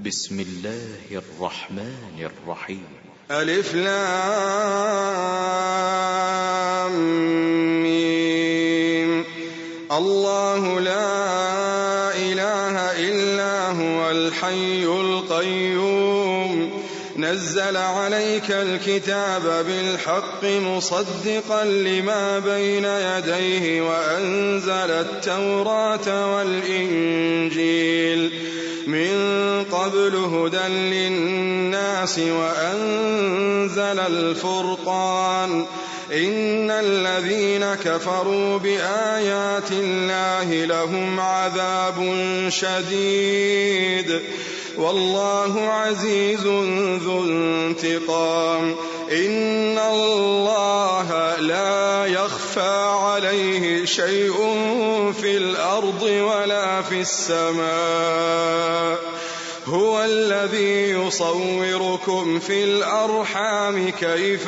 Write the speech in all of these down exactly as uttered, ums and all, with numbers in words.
بسم الله الرحمن الرحيم. ألف لام ميم. الله لا إله إلا هو الحي القيوم نزل عليك الكتاب بالحق مصدقا لما بين يديه وأنزل التوراة والإنجيل من قبل هدى للناس وأنزل الفرقان إن الذين كفروا بآيات الله لهم عذاب شديد والله عزيز ذو انتقام إن الله لا يخفى عليه شيء في الأرض ولا في السماء هو الذي يصوركم في الأرحام كيف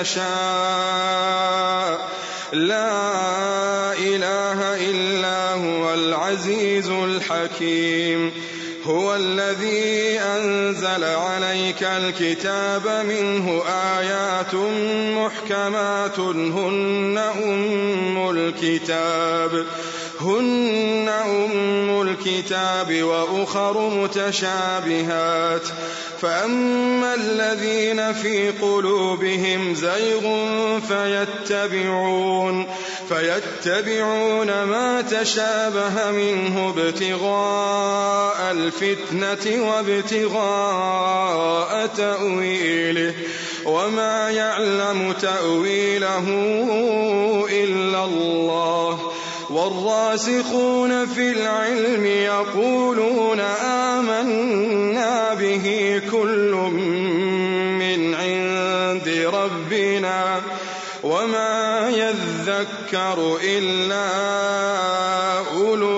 يشاء لا إله إلا هو العزيز الحكيم هو الذي أنزل عليك الكتاب منه آيات محكمات هن أم الكتاب هن أم الكتاب وأخر متشابهات فأما الذين في قلوبهم زيغ فيتبعون فيتبعون ما تشابه منه ابتغاء الفتنة وابتغاء تأويله وما يعلم تأويله إلا الله والراسخون في العلم يقولون آمنا به كل من عند ربنا وما يذكر إلا أولو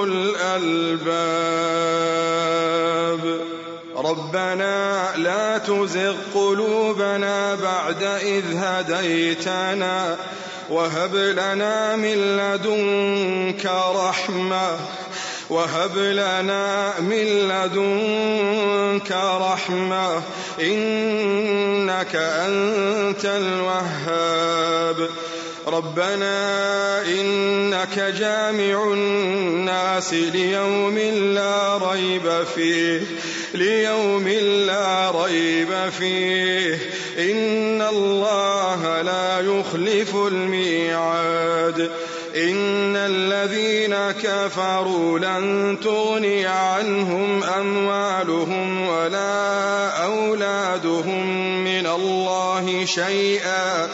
الألباب ربنا لا تزغ قلوبنا بعد إذ هديتنا وهب لنا من لدنك رحمة وهب لنا من لدنك رحمة إنك أنت الوهاب ربنا إنك جامع الناس ليوم لا ريب فيه ليوم لا ريب فيه إن الله لا يخلف الميعاد إن الذين كفروا لن تغني عنهم أموالهم ولا أولادهم من الله شيئا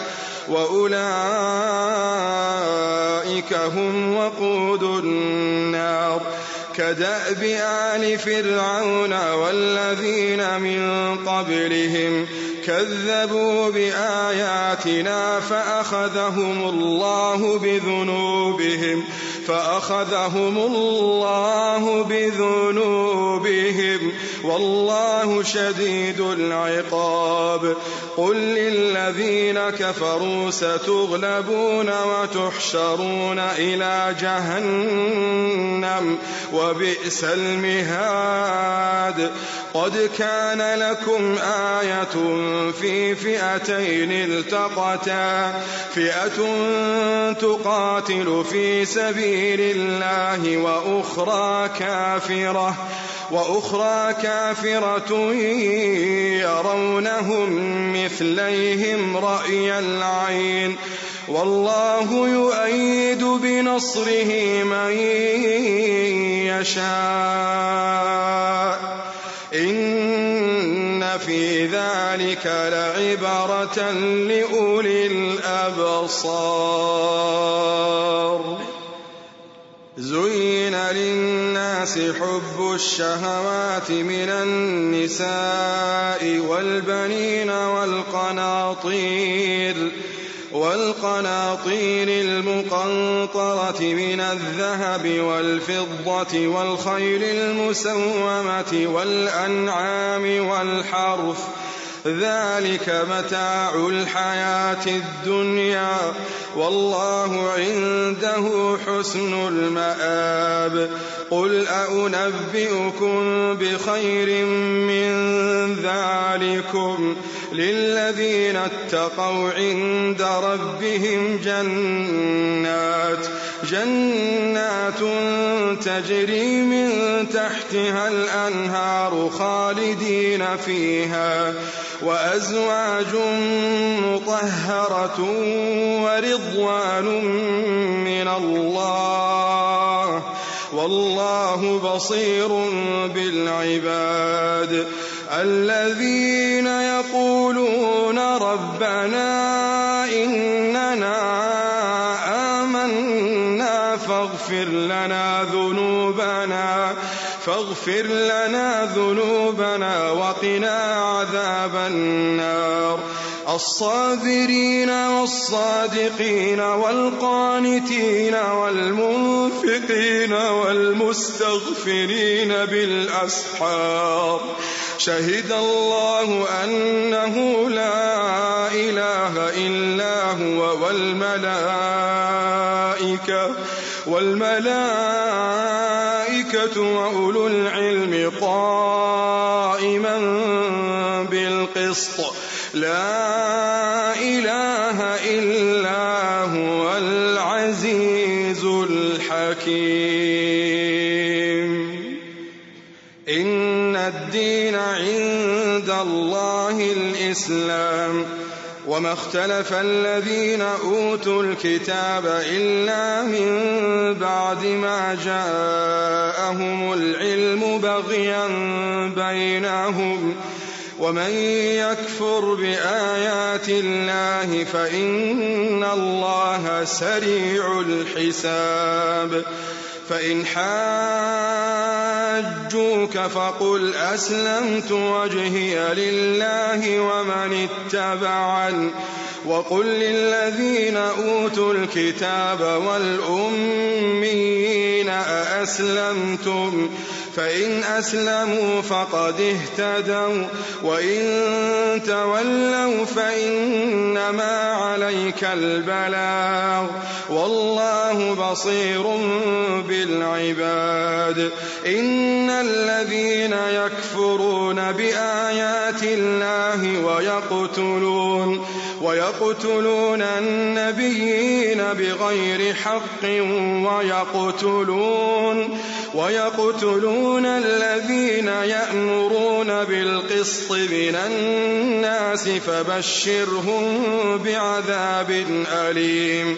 وأولئك هم وقود النار كدأب آل فرعون والذين من قبلهم كذبوا بآياتنا فأخذهم الله بذنوبهم فأخذهم الله بذنوبهم والله شديد العقاب قل للذين كفروا ستغلبون وتحشرون إلى جهنم وبئس المهاد قد كان لكم آية في فئتين التقتا فئة تقاتل في سبيل الله وأخرى كافرة وأخرى كافرة يرونهم مثليهم رأي العين والله يؤيد بنصره من يشاء إن في ذلك لعبرة لأولي الأبصار زين للناس حب الشهوات من النساء والبنين والقناطير والقناطير المقنطرة من الذهب والفضة والخيل المسومة والأنعام والحرث ذلك متاع الحياة الدنيا والله عنده حسن المآب قل أنبئكم بخير من ذلكم للذين اتقوا عند ربهم جنات جنات تجري من تحتها الأنهار خالدين فيها وأزواج مطهرة ورضوان من الله والله بصير بالعباد الذين يقولون ربنا إننا آمنا فاغفر لنا ذنوبنا فاغفر لنا ذنوبنا وقنا عذاب النار الصابرين والصادقين والقانتين والمنفقين والمستغفرين بالأسحار شهد الله أنه لا إله إلا هو والملائكة والملائكة وأولو العلم قائما بالقسط لا إله إلا هو العزيز الحكيم إن الدين عند الله الإسلام وما اختلف الذين أوتوا الكتاب إلا من بعد ما جاءهم العلم بغيا بينهم ومن يكفر بآيات الله فإن الله سريع الحساب فإن حاجوك فقل أسلمت وجهي لله ومن اتبعني وقل للذين أوتوا الكتاب والأميين أأسلمتم فإن أسلموا فقد اهتدوا وإن تولوا فإنما عليك البلاغ والله بصير بالعباد إن الذين يكفرون بآيات الله ويقتلون ويقتلون النبيين بغير حق ويقتلون ويقتلون الذين يأمرون بالقسط من الناس فبشرهم بعذاب أليم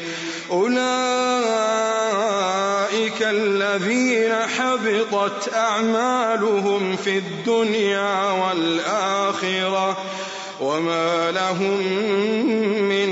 أولئك الذين حبطت أعمالهم في الدنيا والآخرة وما لهم من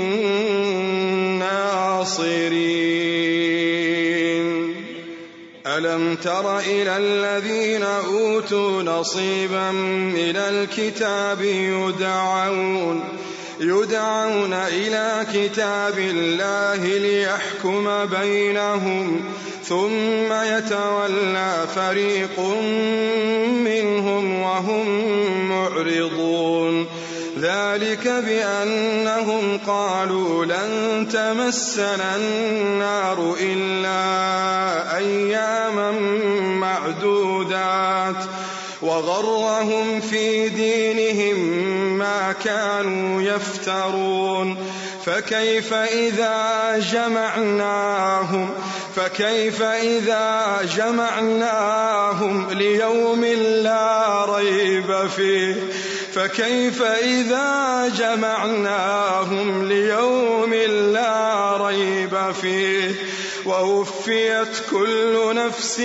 ناصرين ألم تر إلى الذين أوتوا نصيبا من الكتاب يدعون يدعون إلى كتاب الله ليحكم بينهم ثم يتولى فريق منهم وهم معرضون ذلك بأنهم قالوا لن تمسنا النار إلا أياما معدودات وغرهم في دينهم ما كانوا يفترون فكيف إذا جمعناهم فكيف إذا جمعناهم ليوم لا ريب فيه فكيف إذا جمعناهم ليوم لا ريب فيه ووفيت كل نفس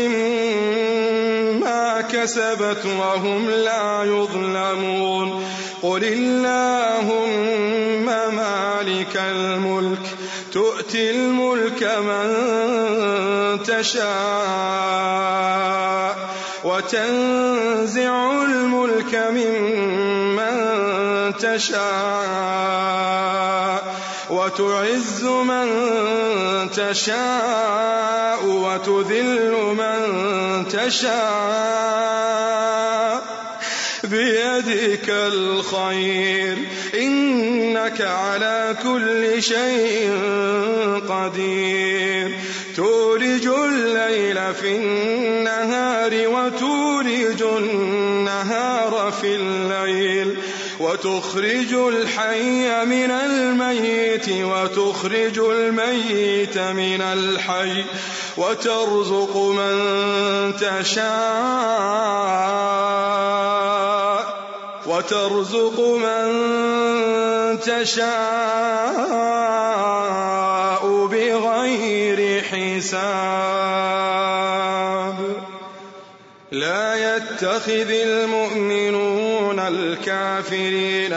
ما كسبت وهم لا يظلمون قل اللهم مالك الملك تؤتي الملك من تشاء وتنزع الملك ممن تشاء وتعز من تشاء وتذل من تشاء بيدك الخير إنك على كل شيء قدير تولج الليل في النهار وتولج النهار في الليل وتخرج الحي من الميت وتخرج الميت من الحي وترزق من تشاء وترزق من تشاء بغير حساب. لا يتخذ المؤمنون الكافرين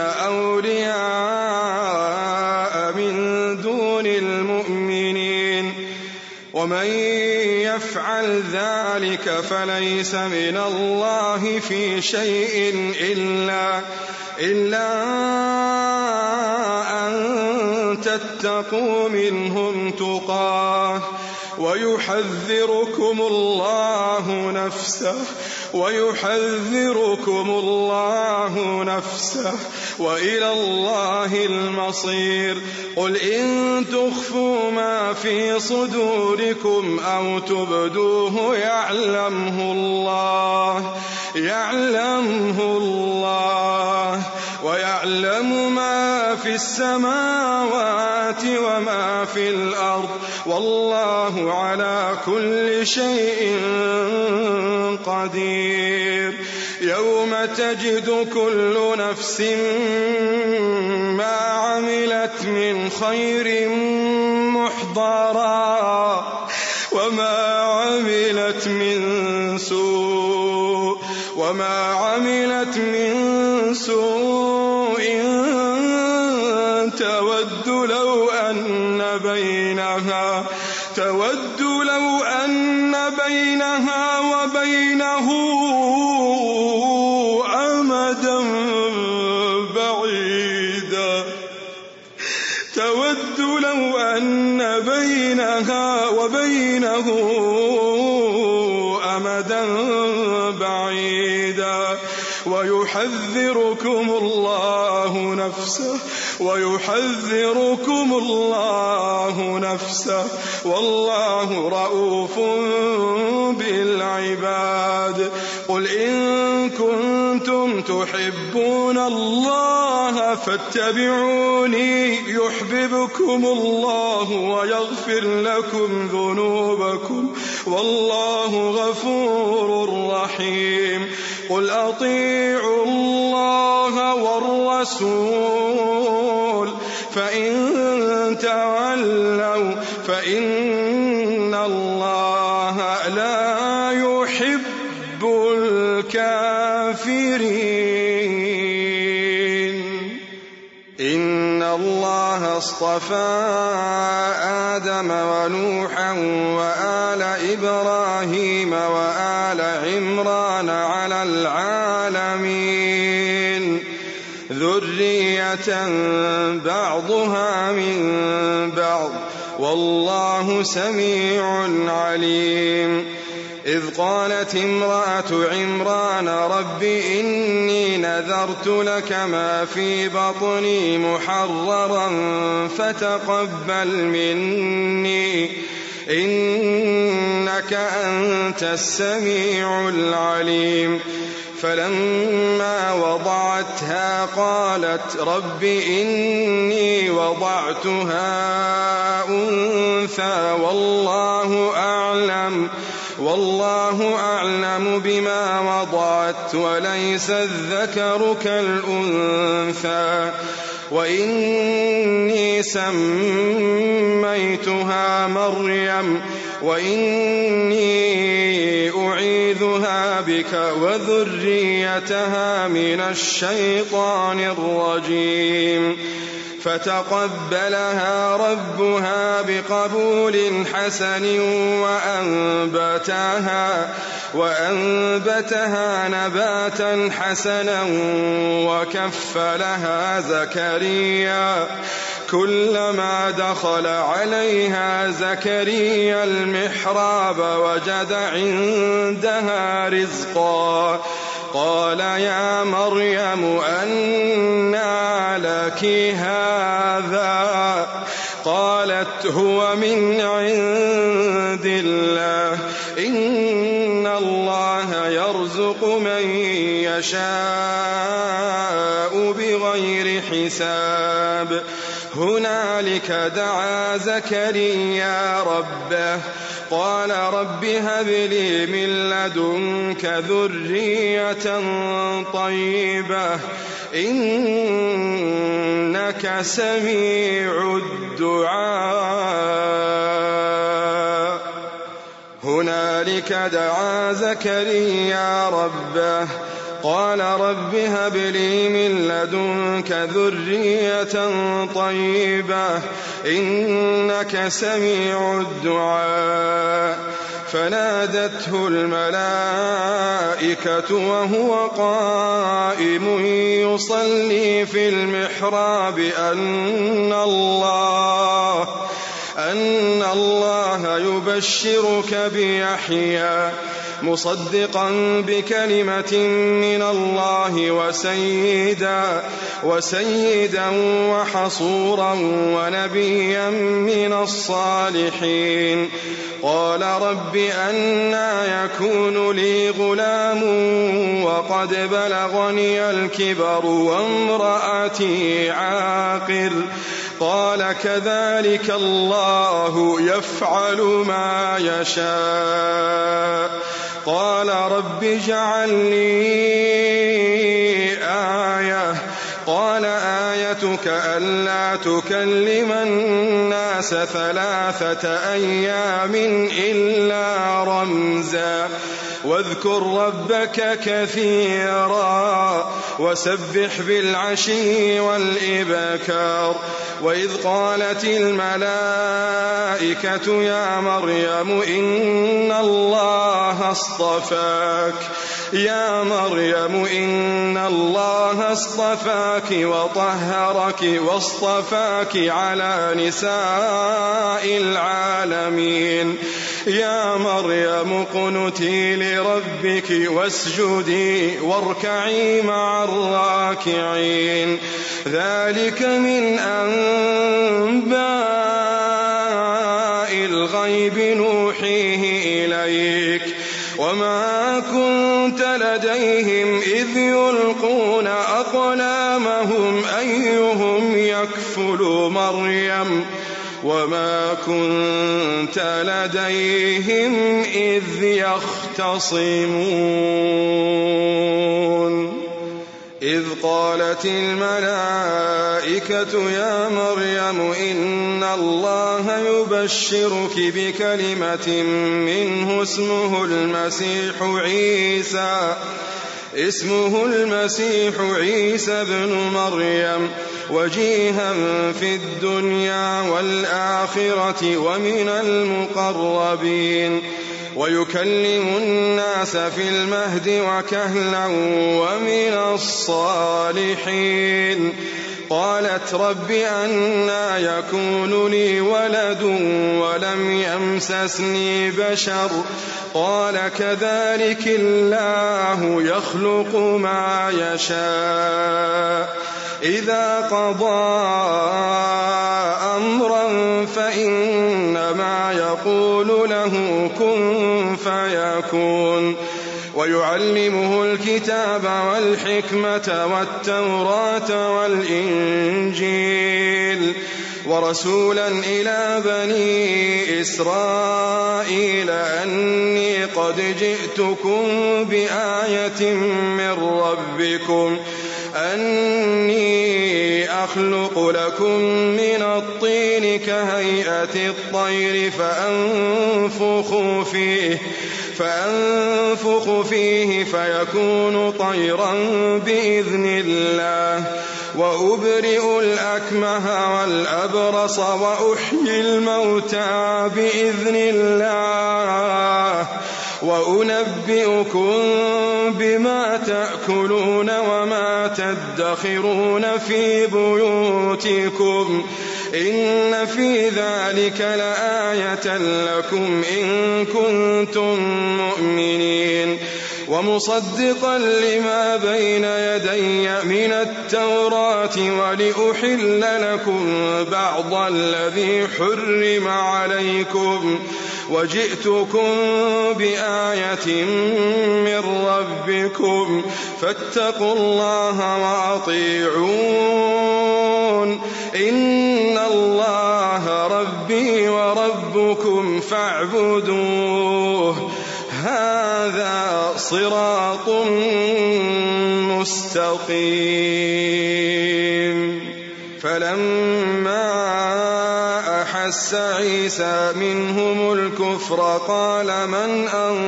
أولياء من دون المؤمنين ومن يفعل ذلك فليس من الله في شيء إلا, إلا أن تتقوا منهم تقاه ويحذركم الله نفسه ويحذركم الله نفسه وإلى الله المصير. قل إن تخفوا ما في صدوركم أو تبدوه يعلمه الله يعلمه الله ويعلم ما في السماوات وما في الأرض والله على كل شيء قدير. يوم تجد كل نفس ما عملت من خير محضرا وما عملت من سوء وما عملت من سوء تود لو أن بينها تود لو أن بينها وبينه أمدا بعيدا تود لو أن بينها وبينه أمدا بعيدا ويحذركم الله نفسه ويحذركم الله نفسه والله رؤوف بالعباد. قل إن كنتم تحبون الله فاتبعوني يحببكم الله ويغفر لكم ذنوبكم والله غفور رحيم. قل أطيعوا الله والرسول فإن تولوا فإن الله لا يحب الكافرين. إن الله اصطفى آدم ونوحا وآل إبراهيم وآل عمران على العالمين ذرية بعضها من بعض والله سميع عليم. إذ قالت امرأة عمران رب إني نذرت لك ما في بطني محررا فتقبل مني إنك أنت السميع العليم. فلما وضعتها قالت رب إني وضعتها أنثى والله أعلم والله أعلم بما وضعت وليس الذكر كالأنثى وإني سميتها مريم وإني أعيذها بك وذريتها من الشيطان الرجيم. فتقبلها ربها بقبول حسن وأنبتها, وأنبتها نباتا حسنا وكفلها زكريا كلما دخل عليها زكريا المحراب وجد عندها رزقا قال يا مريم أنى لك هذا قالت هو من عند الله إن الله يرزق من يشاء بغير حساب هنالك دعا زكريا ربه قال رب هب لي من لدنك ذرية طيبة إنك سميع الدعاء هنالك دعا زكريا ربه قال رب هب لي من لدنك ذرية طيبة إنك سميع الدعاء فنادته الملائكة وهو قائم يصلي في المحراب أن الله أن الله يبشرك بيحيى مصدقا بكلمة من الله وسيدا وسيدا وحصورا ونبيا من الصالحين قال رب أنى يكون لي غلام وقد بلغني الكبر وامرأتي عاقر قال كذلك الله يفعل ما يشاء قال رب اجعل لي آية قال آيتك ألا تكلم الناس ثلاثة أيام إلا رمزا واذكر ربك كثيرا وسبح بالعشي والإبكار وإذ قالت الملائكة يا مريم إن الله اصطفاك يا مريم إن الله اصطفاك وطهرك واصطفاك على نساء العالمين يا مريم اقنتي لربك واسجدي واركعي مع الراكعين ذلك من أنباء الغيب نوحيه إليك وما كنت لديهم إذ يلقون أقلامهم أيهم يكفل مريم وما كنت لديهم إذ يختصمون إذ قالت الملائكة يا مريم إن الله يبشرك بكلمة منه اسمه المسيح عيسى اسمه المسيح عيسى ابن مريم وجيها في الدنيا والآخرة ومن المقربين ويكلم الناس في المهد وكهلا ومن الصالحين قالت رب أنى يكون لي ولد ولم يمسسني بشر قال كذلك الله يخلق ما يشاء إذا قضى أمرا فإنما يقول له كن فيكون ويعلمه الكتاب والحكمة والتوراة والإنجيل ورسولا إلى بني إسرائيل أني قد جئتكم بآية من ربكم أني أخلق لكم من الطين كهيئة الطير فأنفخ فيه فأنفخ فيه فيكون طيرا بإذن الله وأبرئ الأكمه والأبرص وأحيي الموتى بإذن الله وأنبئكم بما تأكلون وما تدخرون في بيوتكم إن في ذلك لآية لكم إن كنتم مؤمنين ومصدقا لما بين يدي من التوراة ولأحل لكم بعض الذي حرم عليكم وجئتكم بآية من ربكم فاتقوا الله وأطيعون فاعبدوه هذا صراط مستقيم. فلما أحس عيسى منهم الكفر قال من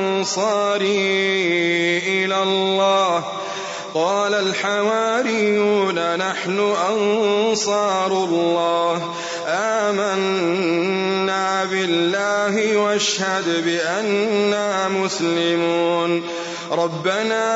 أنصاري إلى الله قال الحواريون نحن أنصار الله آمنا بالله واشهد بأننا مسلمون. ربنا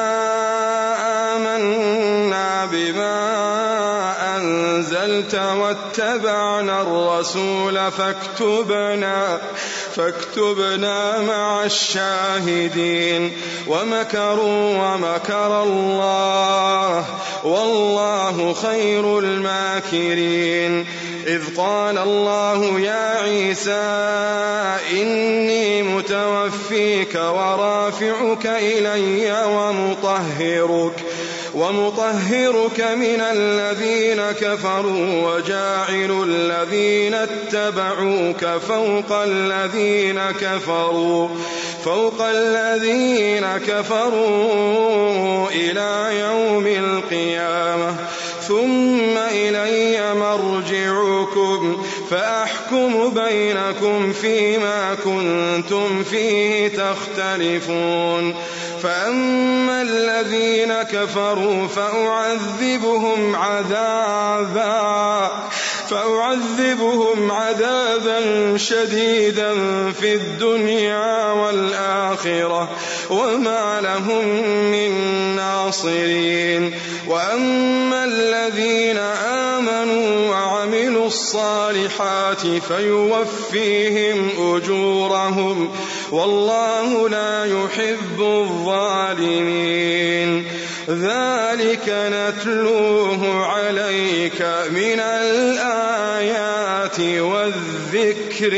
آمنا بما أنزلت واتبعنا الرسول فاكتبنا فاكتبنا مع الشاهدين. ومكروا ومكر الله والله خير الماكرين. إذ قال الله يا عيسى إني متوفيك ورافعك إلي ومطهرك ومطهرك من الذين كفروا وجاعل الذين اتبعوك فوق الذين كفروا فوق الذين كفروا إلى يوم القيامة ثم إلي مرجعكم فأحكم بينكم فيما كنتم فيه تختلفون. فأما الذين كفروا فأعذبهم عذابا فأعذبهم عذابا شديدا في الدنيا والآخرة وما لهم من ناصرين. وأما الذين آمنوا وعملوا الصالحات فيوفيهم أجورهم والله لا يحب الظالمين. ذلك نتلوه عليك من الآيات والذكر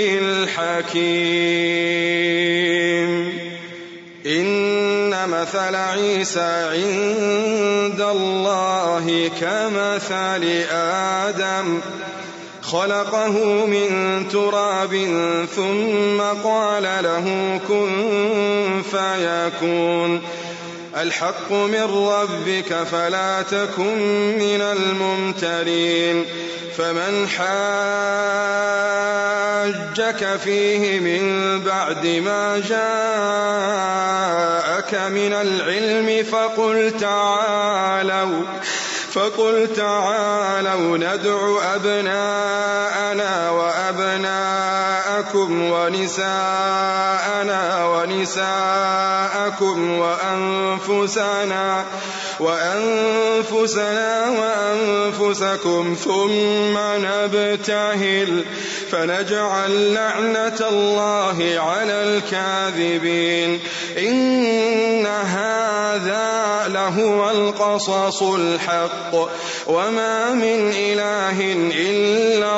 الحكيم. إن مثل عيسى عند الله كمثل آدم خلقه من تراب ثم قال له كن فيكون. الحق من ربك فلا تكن من الممترين. فمن حاجك فيه من بعد ما جاءك من العلم فقل تعالوا فقل تعالوا ندع أبناءنا وأبناءكم ونساءنا ونساءكم وأنفسنا وأنفسنا وأنفسكم ثم نبتهل فنجعل لعنة الله على الكاذبين. إن هذا لهو القصص الحق وما من إله إلا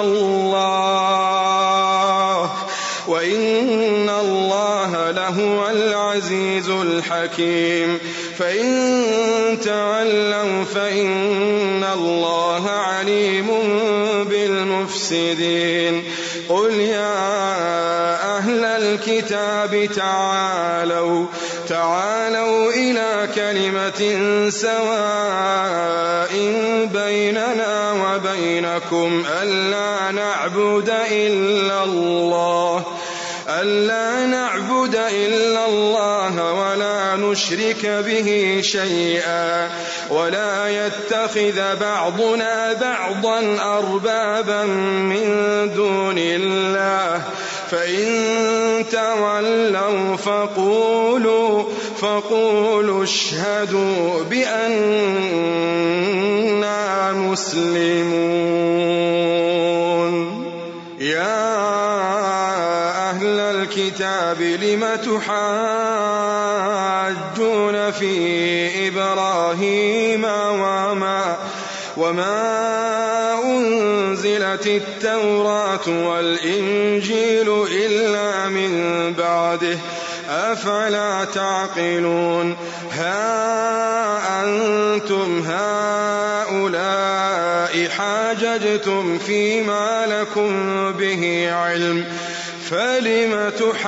الله وإن الله لهو العزيز الحكيم. فإن تولوا فإن الله عليم بالمفسدين. قل يا أهل الكتاب تعالوا تعالوا إلى كلمة سواء بيننا وبينكم ألا نعبد إلا الله ألا نعبد إلا الله ولا نشرك به شيئا ولا يتخذ بعضنا بعضا أربابا من دون الله. فإن تولوا فقولوا فقولوا اشهدوا بأننا مسلمون. يا أهل الكتاب لم تحاجون في إبراهيم وما وما أنزلت التوراة والإنجيل إلا من بعده أفلا تعقلون. ها أنتم هؤلاء حاججتم فيما لكم به علم فلم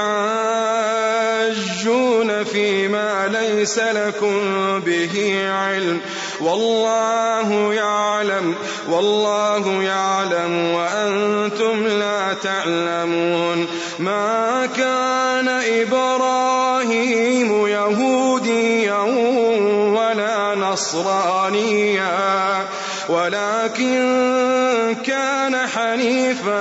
تحاجون فيما ليس لكم به علم والله يعلم والله يعلم وأنتم لا تعلمون. ما كان إبراهيم يهوديا ولا نصرانيا ولكن كان حنيفا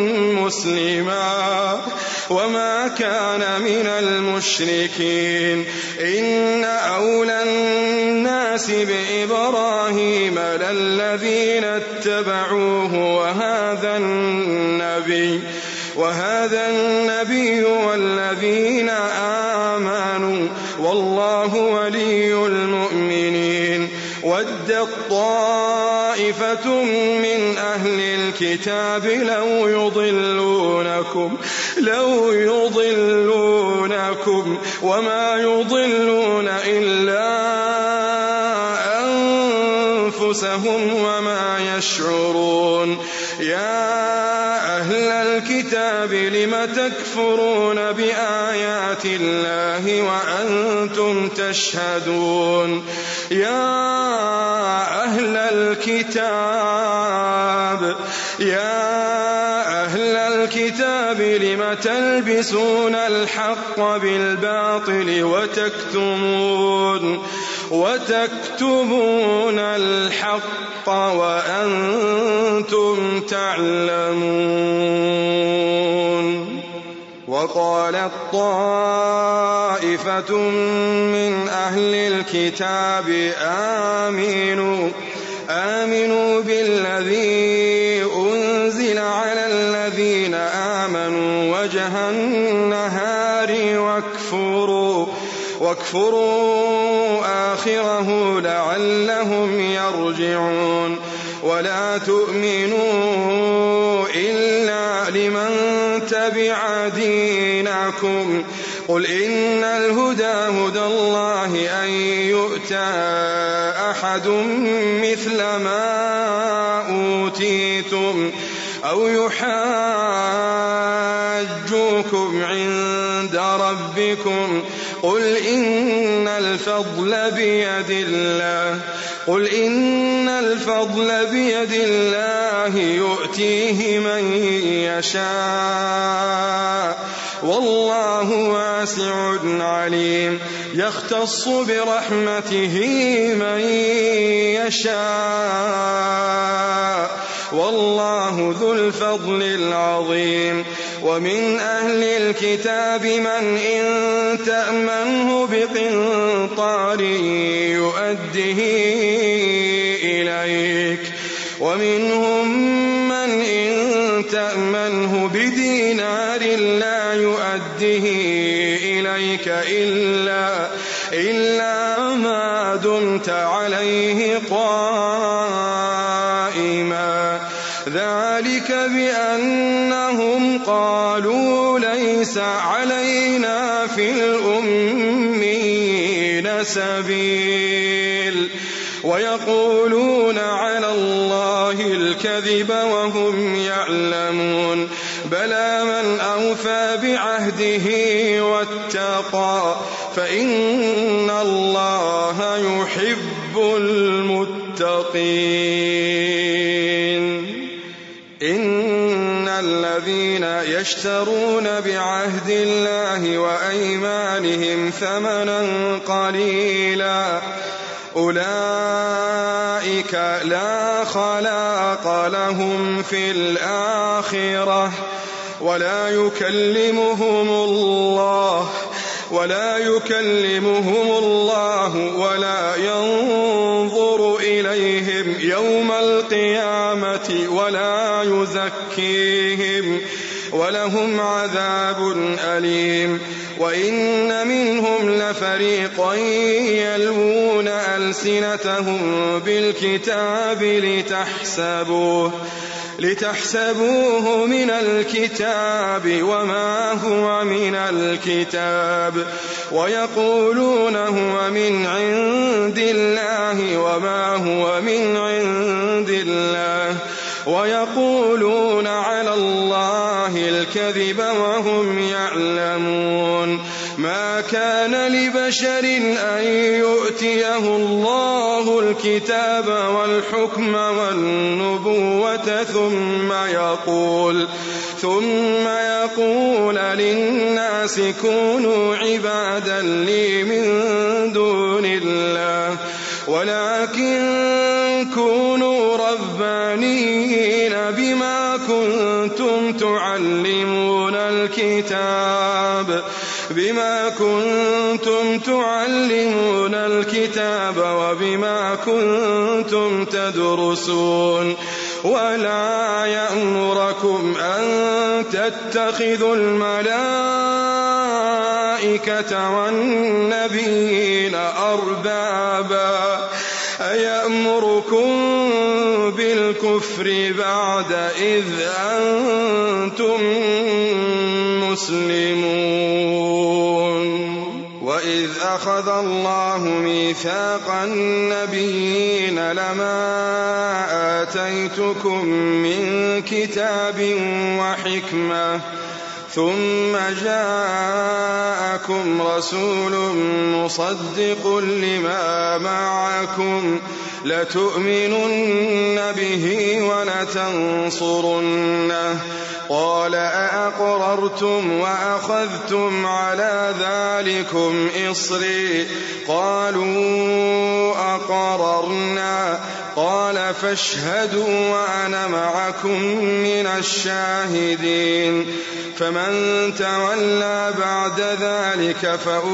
مسلما وما كان من المشركين. إن أولى الناس بإبراهيم للذين اتبعوه وهذا النبي وهذا النبي والذين آمنوا والله ولي المؤمنين. ودت طائفة من أهل الكتاب لو يضلونكم لو يضلونكم وما يضلون إلا أنفسهم وما يشعرون. يا أهل الكتاب لم تكفرون بآيات الله وأنتم تشهدون. يا أهل الكتاب يا أهل الكتاب لم تلبسون الحق بالباطل وتكتمون وتكتمون الحق وأنتم تعلمون. وقالت طائفة من أهل الكتاب آمنوا آمنوا بالذي أنزل على الذين آمنوا وجه النهار واكفروا واكفروا آخره لعلهم يرجعون. ولا تؤمنوا إلا لمن تبع دينكم قل إن الهدى هدى الله أن يؤتى أحد مثل ما أوتيتم أو يحاجوكم عند ربكم قل إن الفضل بيد الله قل إن الفضل بيد الله يؤتيه من يشاء والله واسع عليم. يختص برحمته من يشاء والله ذو الفضل العظيم. ومن أهل الكتاب من إن تأمنه بقنطار يؤده إليك ومنهم من إن تأمنه بدينار لا يؤده إليك إلا, إلا ما دمت عليه قائما ذلك بأنهم قالوا ليس علينا في الأمين سبيل ويقولون على الله الكذب وهم يعلمون. بلى من أوفى بعهده واتقى فإن الله يحب المتقين. إن الذين يشترون بعهد الله وأيمانهم ثمنا قليلا أولئك لا خلاق لهم في الآخرة ولا يكلمهم الله ولا يكلمهم الله ولا ينظر إليهم يوم القيامة ولا يزكيهم ولهم عذاب أليم. وإن منهم لفريقا يلوون ألسنتهم بالكتاب لتحسبوه لتحسبوه من الكتاب وما هو من الكتاب ويقولون هو من عند الله وما هو من عند الله ويقولون على الله الكذب وهم يعلمون. ما كان لبشر أن يؤتيه الله الكتاب والحكم والنبوة ثم يقول ثم يقول للناس كونوا عبادا لي من دون الله ولكن كونوا ربانيين بما كنتم تعلمون الكتاب بما كنتم تعلمون الكتاب وبما كنتم تدرسون. ولا يأمركم أن تتخذوا الملائكة والنبيين أربابا أيأمركم بالكفر بعد إذ أنتم مسلمون. وإذ أخذ الله ميثاق النبيين لما آتيتكم من كتاب وحكمة ثم جاءكم رسول مصدق لما معكم لتؤمنن به ولتنصرنه قال أأقررتم وأخذتم على ذلكم إصري قالوا أقررنا قال فاشهدوا وأنا معكم من الشاهدين. فمن تولى بعد ذلك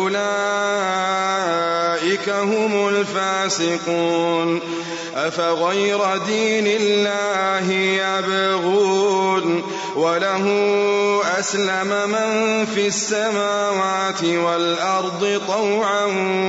فأولئك هم الفاسقون. أفغير دين الله يبغون وله أسلم من في السماوات والأرض طوعا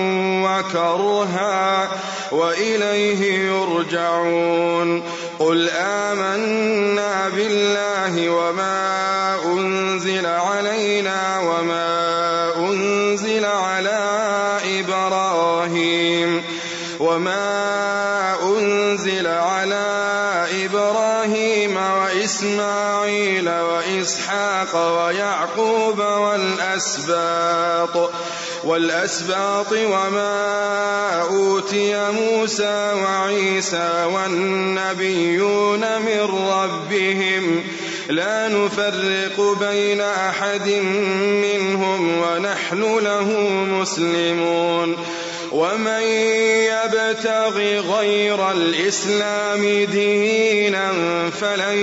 وكرها وإليه يرجعون. قل آمنا بالله وما أنزل علينا وما أنزل على إبراهيم وما أنزل على إبراهيم وإسماعيل وإسحاق ويعقوب والأسباط والأسباط وما أوتي موسى وعيسى والنبيون من ربهم لا نفرق بين أحد منهم ونحن له مسلمون. ومن يبتغ غير الإسلام دينا فلن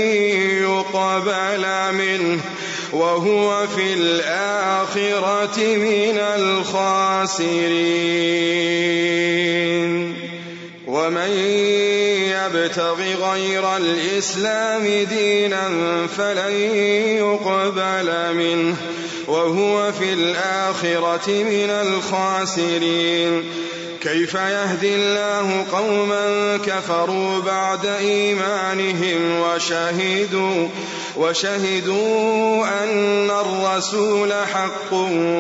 يقبل منه وهو في الآخرة من الخاسرين. ومن يبتغ غير الإسلام دينا فلن يقبل منه وهو في الآخرة من الخاسرين. كيف يهدي الله قوما كفروا بعد إيمانهم وشهدوا وشهدوا أن الرسول حق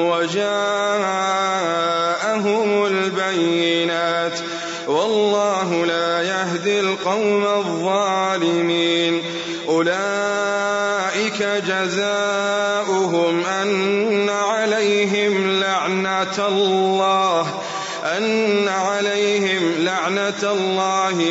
وجاءهم البينات والله لا يهدي القوم الظالمين. أولئك جزاؤهم أن عليهم لعنة الله أن عليهم لعنة الله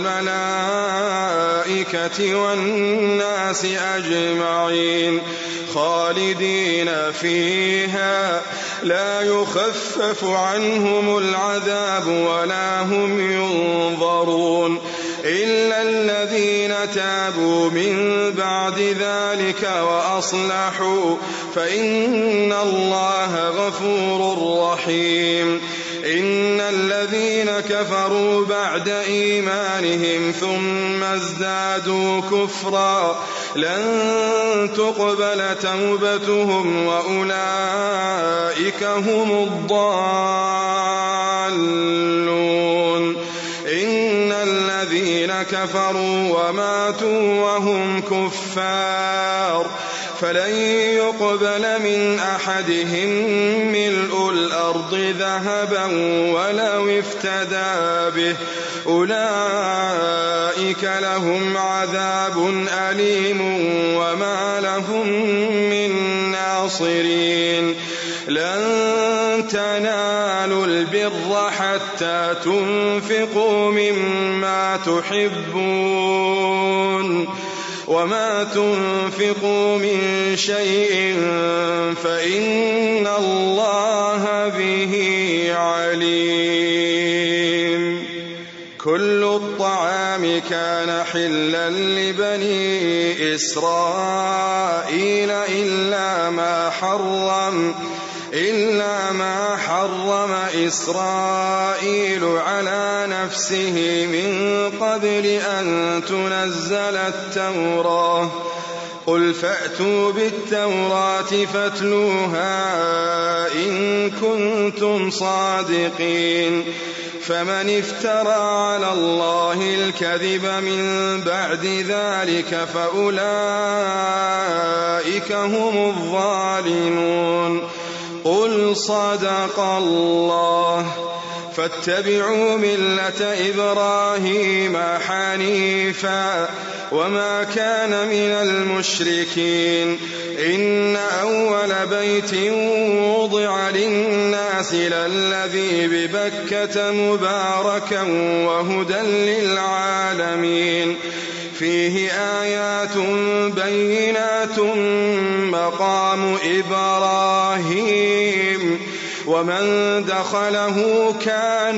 والملائكة والناس أجمعين خالدين فيها لا يخفف عنهم العذاب ولا هم ينظرون إلا الذين تابوا من بعد ذلك وأصلحوا فإن الله غفور رحيم. إن الذين كفروا بعد إيمانهم ثم ازدادوا كفرا لن تقبل توبتهم وأولئك هم الضالون. إن الذين كفروا وماتوا وهم كفار فلن يقبل من أحدهم ملء الأرض ذهبا ولو افتدى به أولئك أولئك لهم عذاب أليم وما لهم من ناصرين لن تنالوا البر حتى تنفقوا مما تحبون وما تنفقوا من شيء فإن الله به عليم. كل الطعام كان حلا لبني إسرائيل إلا ما حرم إلا ما حرم إسرائيل على نفسه من قبل أن تنزل التوراة قل فأتوا بالتوراة فاتلوها إن كنتم صادقين فمن افترى على الله الكذب من بعد ذلك فأولئك هم الظالمون. قل صدق الله فاتبعوا ملة إبراهيم حنيفا وما كان من المشركين إن أول بيت وضع للناس للذي ببكة مباركا وهدى للعالمين فيه آيات بينات مقام إبراهيم ومن دخله كان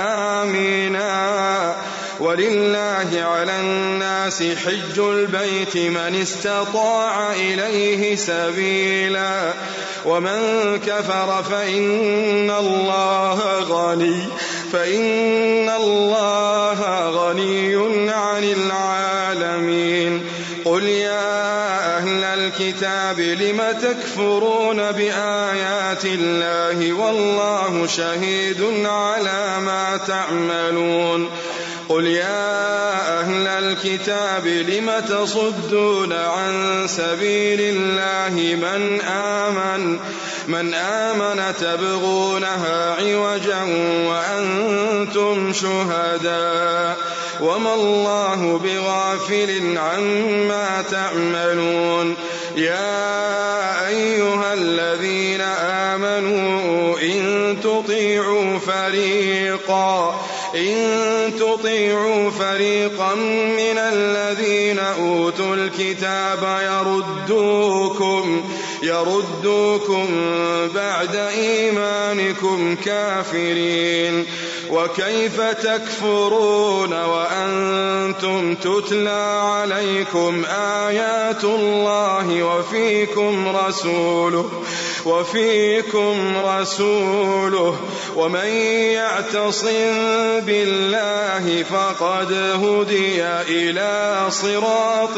آمنا ولله على الناس حج البيت من استطاع إليه سبيلا ومن كفر فإن الله غني فإن الله غني عن العالمين. قل يا أهل الكتاب لم تكفرون بآيات الله والله شهيد على ما تعملون. قل يا أهل الكتاب لم تصدون عن سبيل الله من آمن من آمن تبغونها عوجا وأنتم شهداء وما الله بغافل عما تعملون. يا أيها الذين آمنوا إن تطيعوا فريقا إن تطيعوا فريقا من الذين أوتوا الكتاب يردوكم يردوكم بعد إيمانكم كافرين وكيف تكفرون وأنتم تتلى عليكم آيات الله وفيكم رسوله وفيكم رسوله ومن يعتصم بالله فقد هدي إلى صراط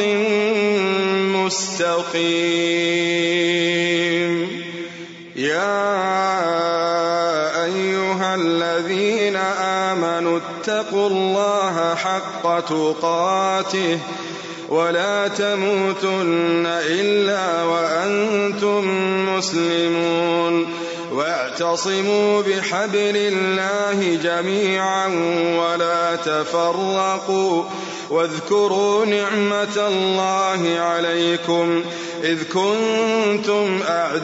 مستقيم. يا أيها الذين آمنوا اتقوا الله حق تقاته ولا تموتن إلا وأنتم مسلمون واعتصموا بحبل الله جميعا ولا تفرقوا واذكروا نعمة الله عليكم إذ كنتم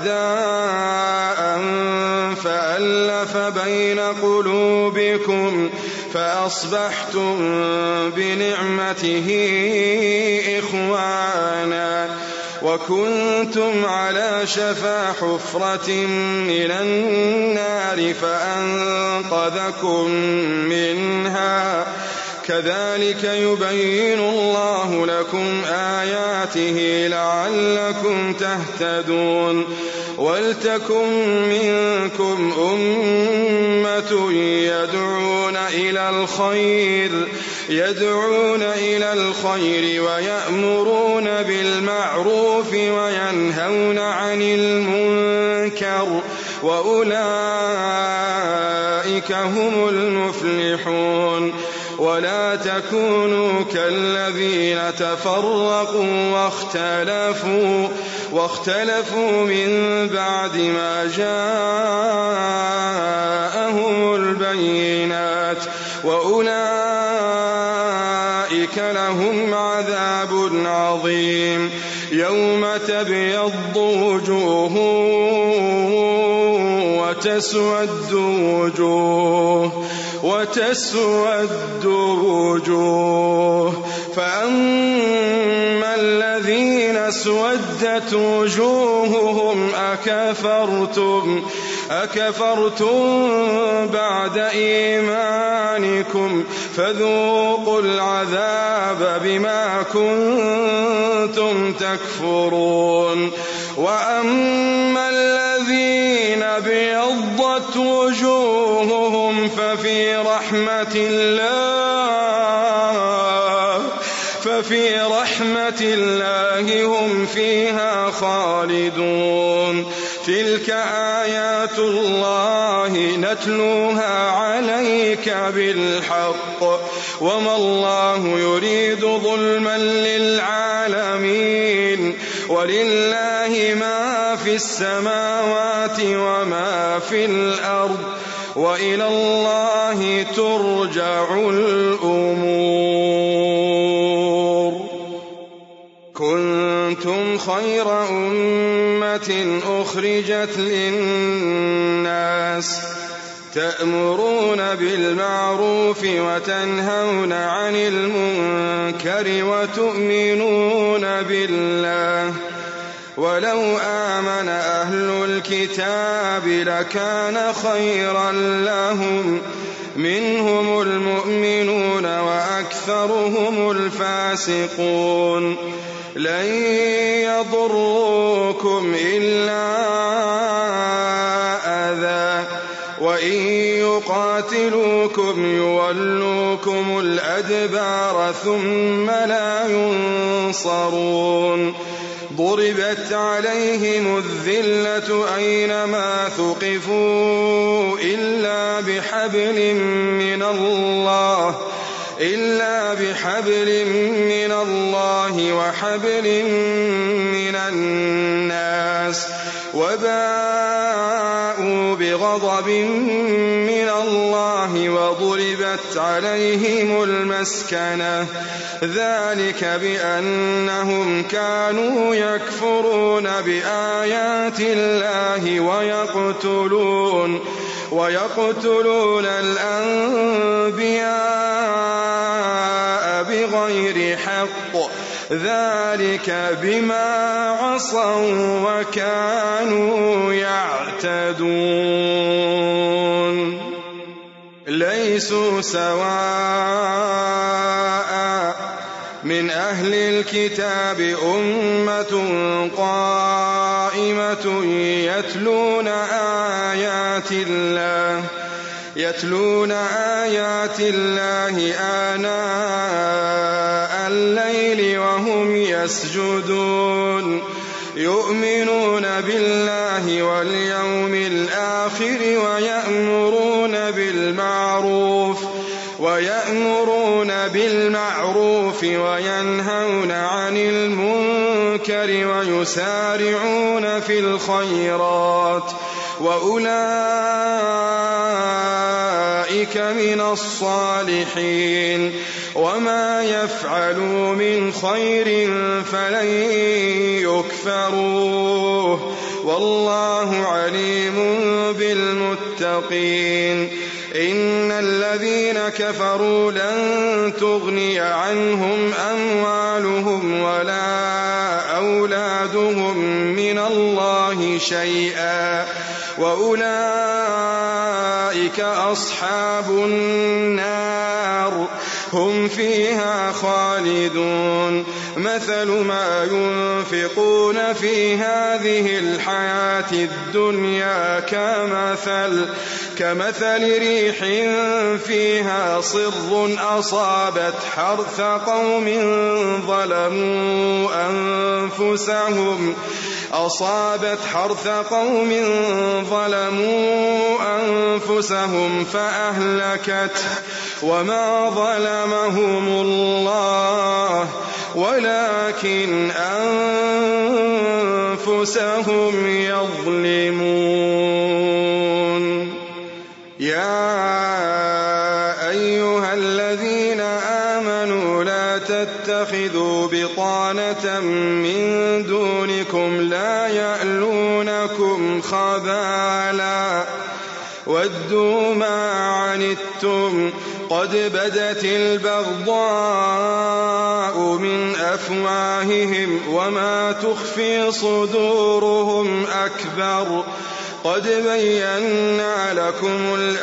أعداء فألف بين قلوبكم فأصبحتم بنعمته إخوانا وكنتم على شفا حفرة من النار فأنقذكم منها كذلك يبين الله لكم آياته لعلكم تهتدون. ولتكن منكم أمة يدعون إلى الخير يدعون إلى الخير ويأمرون بالمعروف وينهون عن المنكر وأولئك هم المفلحون. ولا تكونوا كالذين تفرقوا واختلفوا واختلفوا من بعد ما جاءهم البينات وأولئك أولئك لهم عذاب عظيم. يوم تبيض وجوه وتسود وجوه وتسود وجوه فأما الذين اسودت وجوههم أكفرتم أكفرتم بعد إيمانكم فذوقوا العذاب بما كنتم تكفرون. وأما الذين ابيضت وجوههم ففي رحمة الله ففي رحمة الله هم فيها خالدون. تلك آيات الله نتلوها عليك بالحق وما الله يريد ظلما للعالمين. ولله ما في السماوات وما في الأرض وإلى الله ترجع الأمور. كنتم خير أمة أخرجت للناس تأمرون بالمعروف وتنهون عن المنكر وتؤمنون بالله. ولو آمن أهل الكتاب لكان خيرا لهم منهم المؤمنون وأكثرهم الفاسقون. لن يضروكم إلا أذى وإن يقاتلوكم يولوكم الأدبار ثم لا ينصرون. ضربت عليهم الذلة أينما ثقفوا إلا بحبل من الله إلا بحبل من الله وحبل من الناس وباءوا بغضب من الله وضربت عليهم المسكنة ذلك بأنهم كانوا يكفرون بآيات الله ويقتلون ويقتلون الأنبياء بغير حق ذلك بما عصوا وكانوا يعتدون. ليسوا سواء من أهل الكتاب أمة قائمة يتلون آيات الله يتلون آيات الله آناء الليل وهم يسجدون يؤمنون بالله واليوم الآخر ويأمرون بالمعروف ويأمرون بالمعروف وينهون عن المنكر ويسارعون في الخيرات وأولئك من الصالحين. وما يفعلوا من خير فلن يكفروه والله عليم بالمتقين. إن الذين كفروا لن تغني عنهم أموالهم ولا أولادهم من الله شيئا وأولئك أصحاب النار هم فيها خالدون. مثل ما ينفقون في هذه الحياة الدنيا كمثل كمثل ريح فيها صر أصابت حرث قوم ظلموا أنفسهم أصابت حرث قوم ظلموا أنفسهم فأهلكت وما ظلمهم الله ولكن أنفسهم يظلمون. يا أيها الذين آمنوا لا ولا تتخذوا بطانة من دونكم لا يألونكم خبالا ودوا ما عنتم قد بدت البغضاء من أفواههم وما تخفي صدورهم أكبر قد بينا لكم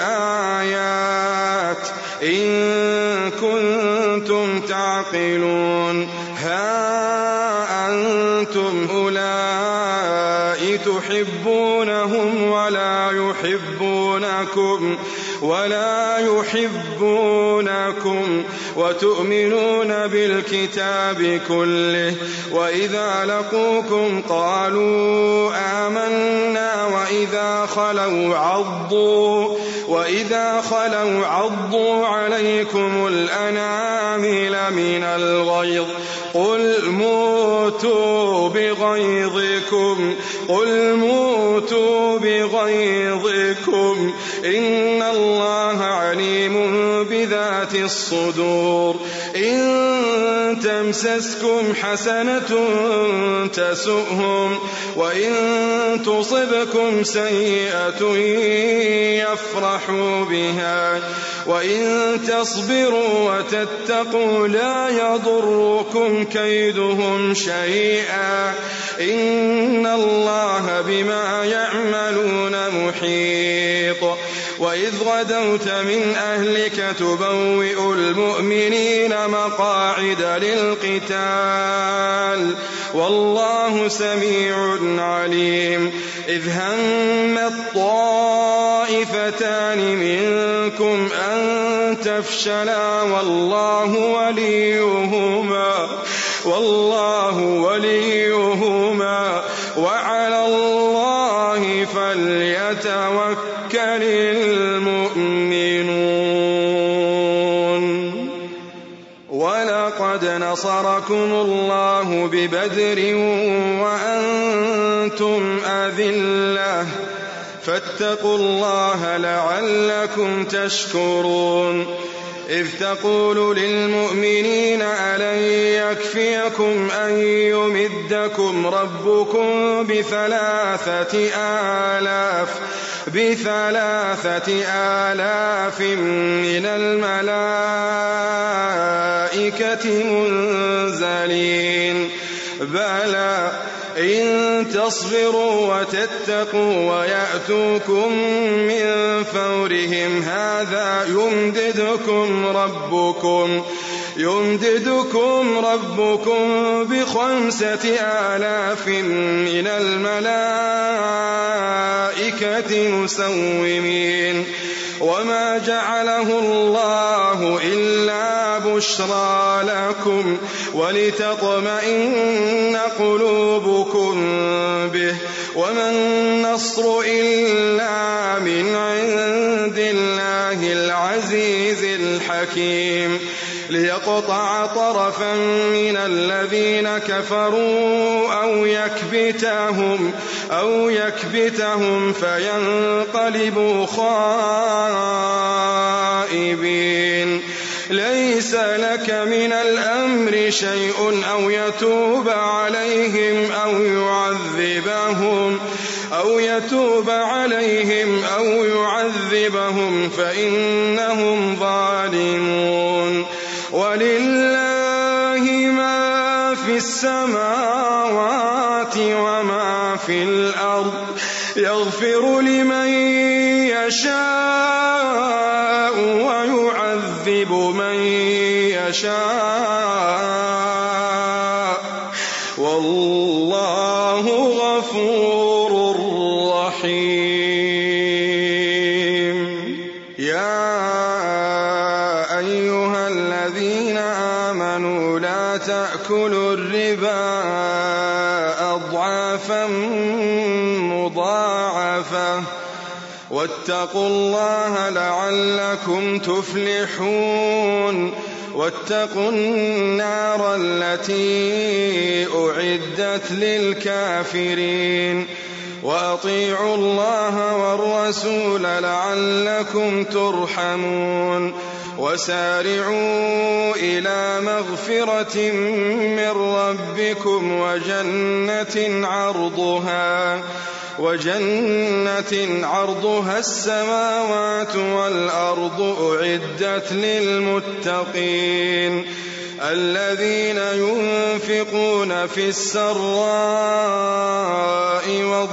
الآيات إن كنتم تعقلون ها أنتم أولئك تحبونهم ولا يحبونكم ولا يحبونكم وتؤمنون بالكتاب كله وإذا لقوكم قالوا آمنا وإذا خلوا عضوا وإذا خلوا عضوا عليكم الأنامل من الغيظ قل موتوا بغيظكم قل موتوا بغيظكم إن الله عليم بذات الصدور إن تمسسكم حسنة تسؤهم وإن تصبكم سيئة يفرحوا بها وإن تصبروا وتتقوا لا يضركم كيدهم شيئا إن الله بما يعملون محيط وإذ غدوت من أهلك تبوئ المؤمنين مقاعد للقتال والله سميع عليم إذ هم الطائفتان منكم أن تفشلا والله وليهما والله وليهما وعلى الله فليتوكل المؤمنون ولقد نصركم الله ببدر وأنتم أذلة فاتقوا الله لعلكم تشكرون إذ تقول للمؤمنين ألن يكفيكم أن يمدكم ربكم بثلاثة آلاف بثلاثة آلاف من الملائكة منزلين بلى إن تصبروا وتتقوا ويأتوكم من فورهم هذا يمددكم ربكم يمددكم ربكم بخمسة آلاف من الملائكة مسومين وما جعله الله إلا بشرى لكم ولتطمئن قلوبكم به وما النصر إلا من عند الله العزيز الحكيم ليقطع طرفا من الذين كفروا أو يكبتهم أو يكبتهم فينقلبوا خائبين ليس لك من الأمر شيء أو يتوب عليهم أو يعذبهم أو يتوب عليهم أو يعذبهم فإنهم ظالمون ولله ما في السماوات وما في الأرض يغفر لمن يشاء ويعذب من يشاء والله غفور رحيم يا أيها الذين آمنوا لا تأكلوا الربا أضعافا مضاعفة واتقوا الله لعلكم تفلحون واتقوا النار التي أعدت للكافرين وأطيعوا الله والرسول لعلكم ترحمون وسارعوا إلى مغفرة من ربكم وجنة عرضها وجنة عرضها السماوات والأرض أعدت للمتقين الذين ينفقون في السراء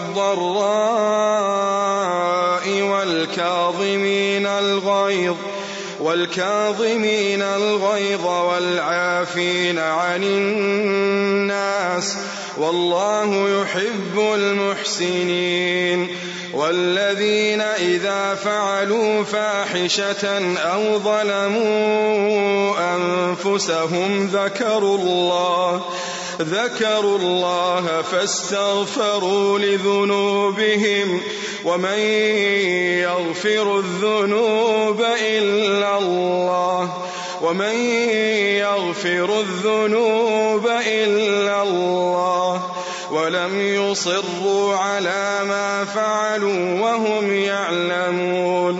والضراء والكاظمين الغيظ والكاظمين الغيظ والعافين عن الناس والله يحب المحسنين والذين إذا فعلوا فاحشة أو ظلموا أنفسهم ذكروا الله ذكروا الله فاستغفروا لذنوبهم ومن يغفر الذنوب إلا الله ومن يغفر الذنوب إلا الله ولم يصروا على ما فعلوا وهم يعلمون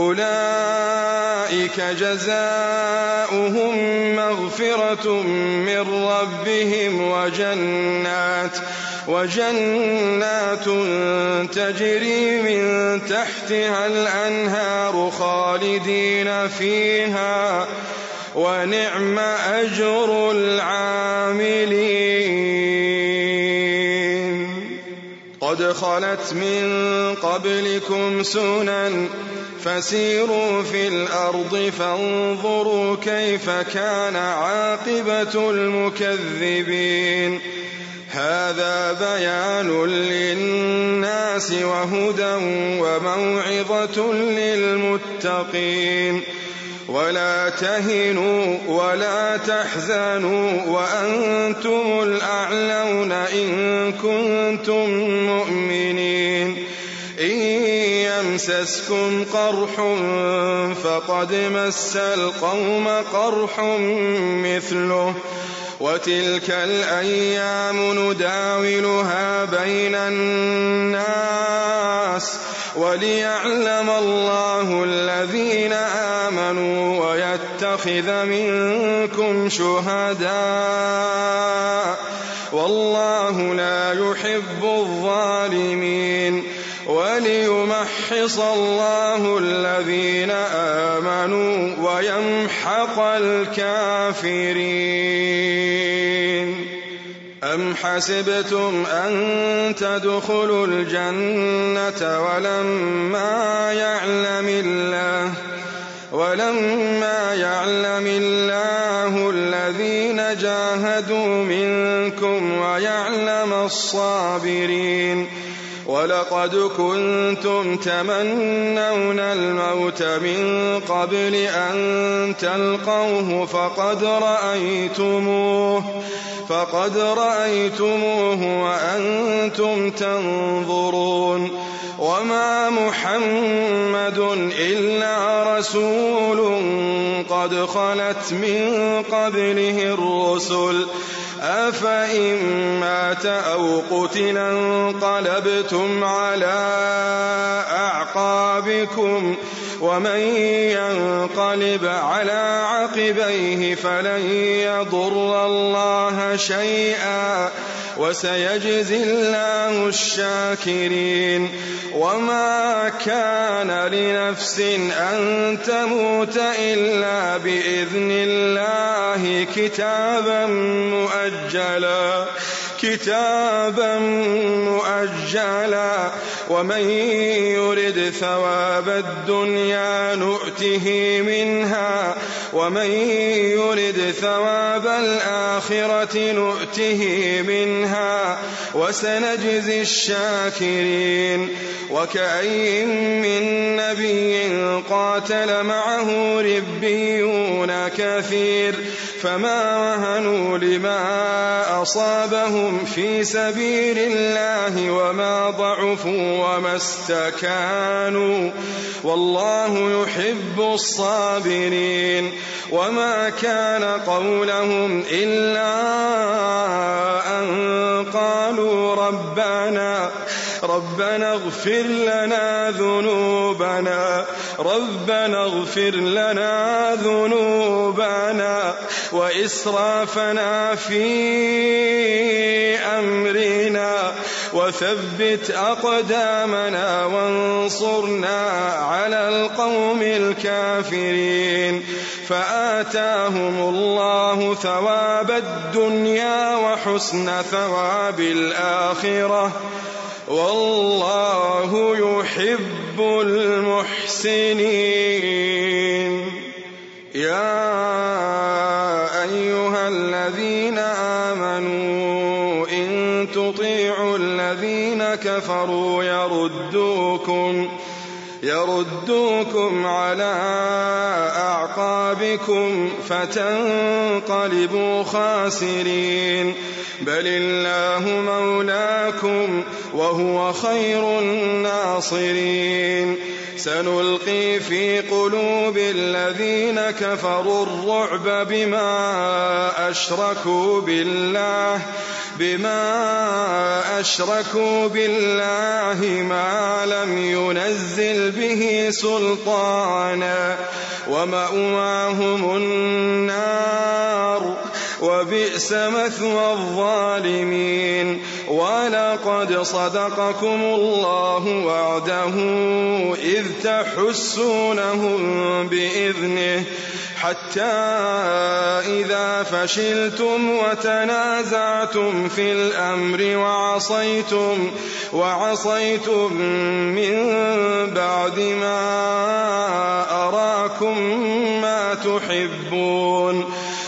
أولئك جزاؤهم مغفرة من ربهم وجنات وجنات تجري من تحتها الأنهار خالدين فيها ونعم أجر العاملين قد خلت من قبلكم سنن فسيروا في الأرض فانظروا كيف كان عاقبة المكذبين هذا بيان للناس وهدى وموعظة للمتقين ولا تهنوا ولا تحزنوا وأنتم الأعلون إن كنتم مؤمنين إن يمسسكم قرح فقد مس القوم قرح مثله وتلك الأيام نداولها بين الناس وليعلم الله الذين آمنوا ويتخذ منكم شهداء والله لا يحب الظالمين وليمحص الله الذين آمنوا ويمحق الكافرين أم حسبتم أن تدخلوا الجنة ولما يعلم الله ولما يعلم الله الذين جاهدوا منكم ويعلم الصابرين ولقد كنتم تمنون الموت من قبل أن تلقوه فقد رأيتموه فقد رأيتموه وأنتم تنظرون وما محمد إلا رسول قد خلت من قبله الرسل أفإن مات أو قتلا انقلبتم على أعقابكم ومن ينقلب على عقبيه فلن يضر الله شيئا وسيجزي الله الشاكرين وما كان لنفس أن تموت إلا بإذن الله كتابا مؤجلا كتابا مؤجلا ومن يرد ثواب الدنيا نؤته منها ومن يرد ثواب الآخرة نؤته منها وسنجزي الشاكرين وكأي من نبي قاتل معه ربيون كثير فما وهنوا لما أصابهم في سبيل الله وما ضعفوا وما استكانوا والله يحب الصابرين وما كان قولهم إلا أن قالوا ربنا ربنا اغفر لنا ذنوبنا ربنا اغفر لنا ذنوبنا وإسرافنا في أمرنا وثبت أقدامنا وانصرنا على القوم الكافرين. فآتاهم الله ثواب الدنيا وحسن ثواب الآخرة والله يحب المحسنين. يا أيها الذين آمنوا إن تطيعوا الذين كفروا يردوكم يردوكم على أعقابكم فتنقلبوا خاسرين. بل الله مولاكم وهو خير الناصرين. سنلقي في قلوب الذين كفروا الرعب بما أشركوا بالله بما أشركوا بالله ما لم ينزل به سلطانا ومأواهم النار وبئس مثوى الظالمين. ولقد صدقكم الله وعده إذ تحسونهم بإذنه حتى إذا فشلتم وتنازعتم في الأمر وعصيتم, وعصيتم من بعد ما أراكم ما تحبون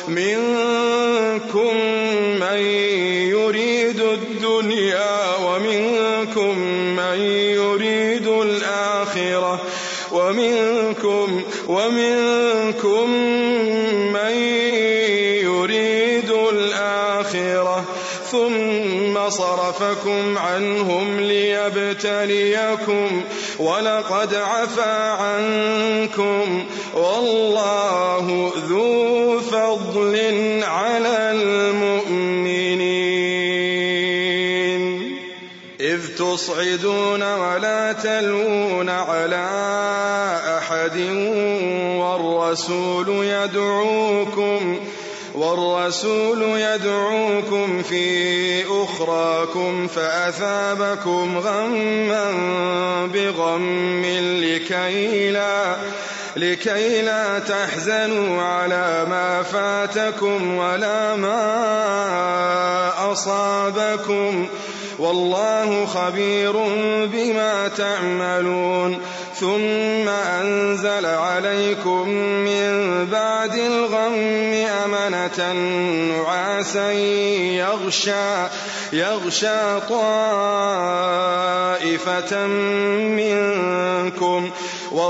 منكم من يريد الدنيا ومنكم من يريد الآخرة ومنكم, ومنكم من يريد الآخرة ثم صرفكم عنهم ليبتليكم ولقد عفا عنكم والله ذو فضل على المؤمنين. إذ تصعدون ولا تلوون على أحد والرسول يدعوكم والرسول يدعوكم في أخراكم فأثابكم غما بغم لكي لا, لكي لا تحزنوا على ما فاتكم ولا ما أصابكم والله خبير بما تعملون. ثم أنزل عليكم من بعد الغم أمنة نعاسا يغشى, يغشى طائفة منكم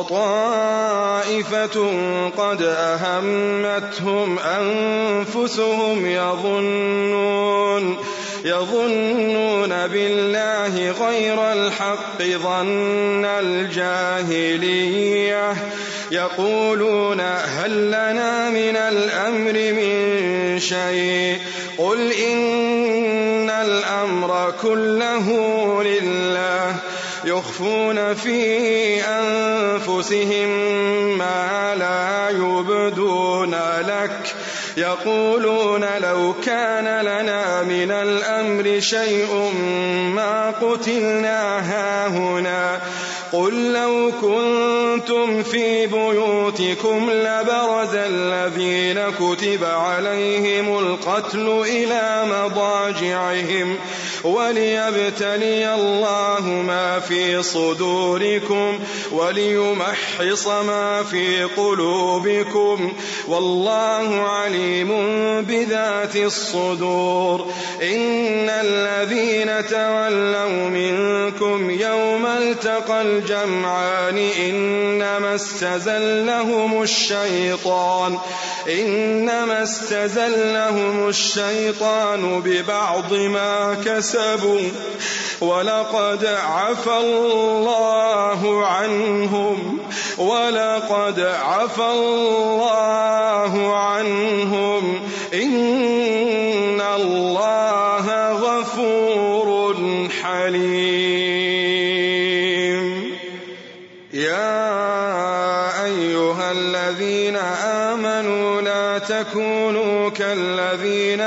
وطائفة قد أهمتهم أنفسهم يظنون يظنون بالله غير الحق ظن الجاهلية يقولون هل لنا من الأمر من شيء قل إن الأمر كله لله يخفون في أنفسهم ما لا يبدون لك يقولون لو كان لنا من الأمر شيء ما قتلنا هاهنا قل لو كنتم في بيوتكم لبرز الذين كتب عليهم القتل إلى مضاجعهم وليبتلي الله ما في صدوركم وليمحص ما في قلوبكم والله عليم بذات الصدور. إن الذين تولوا منكم يوم التقى الجمعان إنما استزلهم الشيطان إنما استزلهم الشيطان ببعض ما كسبوا ولقد عفى الله عنهم ولقد عفى الله عنهم إن الله غفور حليم. يا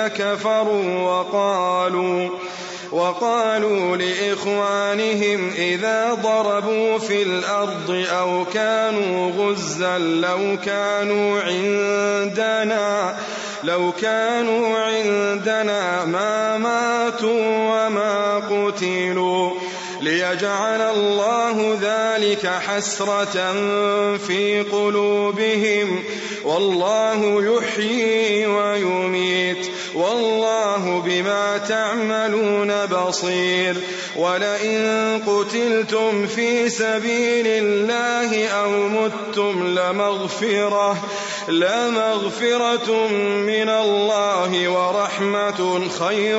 كفروا وقالوا وقالوا لإخوانهم إذا ضربوا في الأرض أو كانوا غزا لو كانوا عندنا لو كانوا عندنا ما ماتوا وما قتلوا ليجعل الله ذلك حسرة في قلوبهم والله يحيي ويميت والله بما تعملون بصير. ولئن قتلتم في سبيل الله أو متم لمغفرة لمغفرة من الله ورحمة خير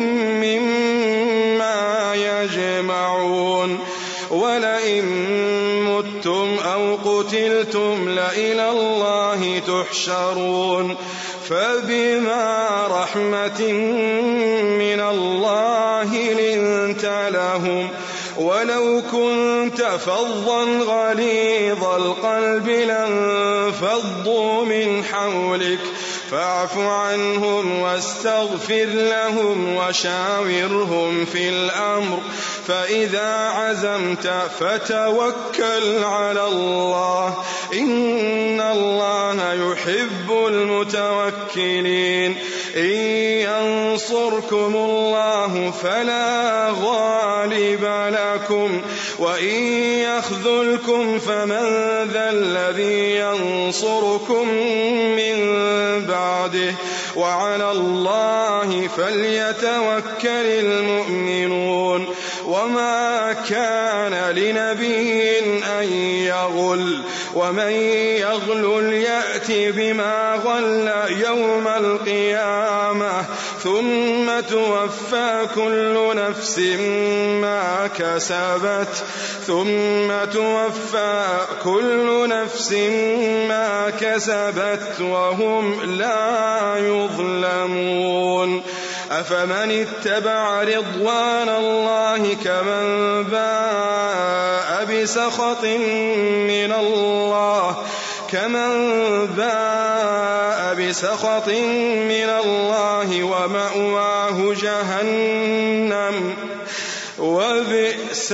مما يجمعون. ولئن متم أو قتلتم لإلى الله تحشرون. فبما رحمة من الله لنت لهم ولو كنت فظا غليظ القلب لانفضوا من حولك فاعف عنهم واستغفر لهم وشاورهم في الأمر فإذا عزمت فتوكل على الله إن الله يحب المتوكلين. إن ينصركم الله فلا غالب لكم وإن يخذلكم فمن ذا الذي ينصركم من بعده وعلى الله فليتوكل المؤمنون. وما كان لنبي أن يغل ومن يغل يأت بما غل يوم القيامة ثم توفى كل نفس ما كسبت ثم توفى كل نفس ما كسبت وهم لا يظلمون. أفمن اتبع رضوان الله كمن باء بسخط من الله كمن باء بسخط من الله ومأواه جهنم وبئس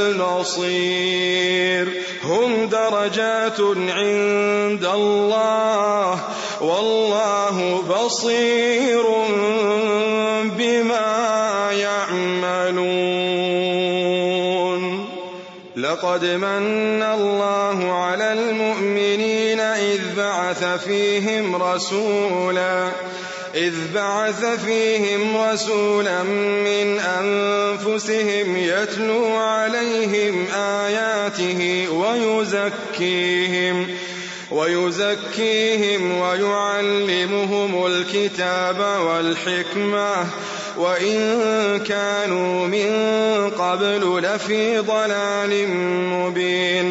المصير. هم درجات عند الله والله بصير بما يعملون. لقد من الله على المؤمنين إذ بعث فيهم رسولا إذ بعث فيهم رسولا من أنفسهم يتلو عليهم آياته ويزكيهم ويزكيهم ويعلمهم الكتاب والحكمة وإن كانوا من قبل لفي ضلال مبين.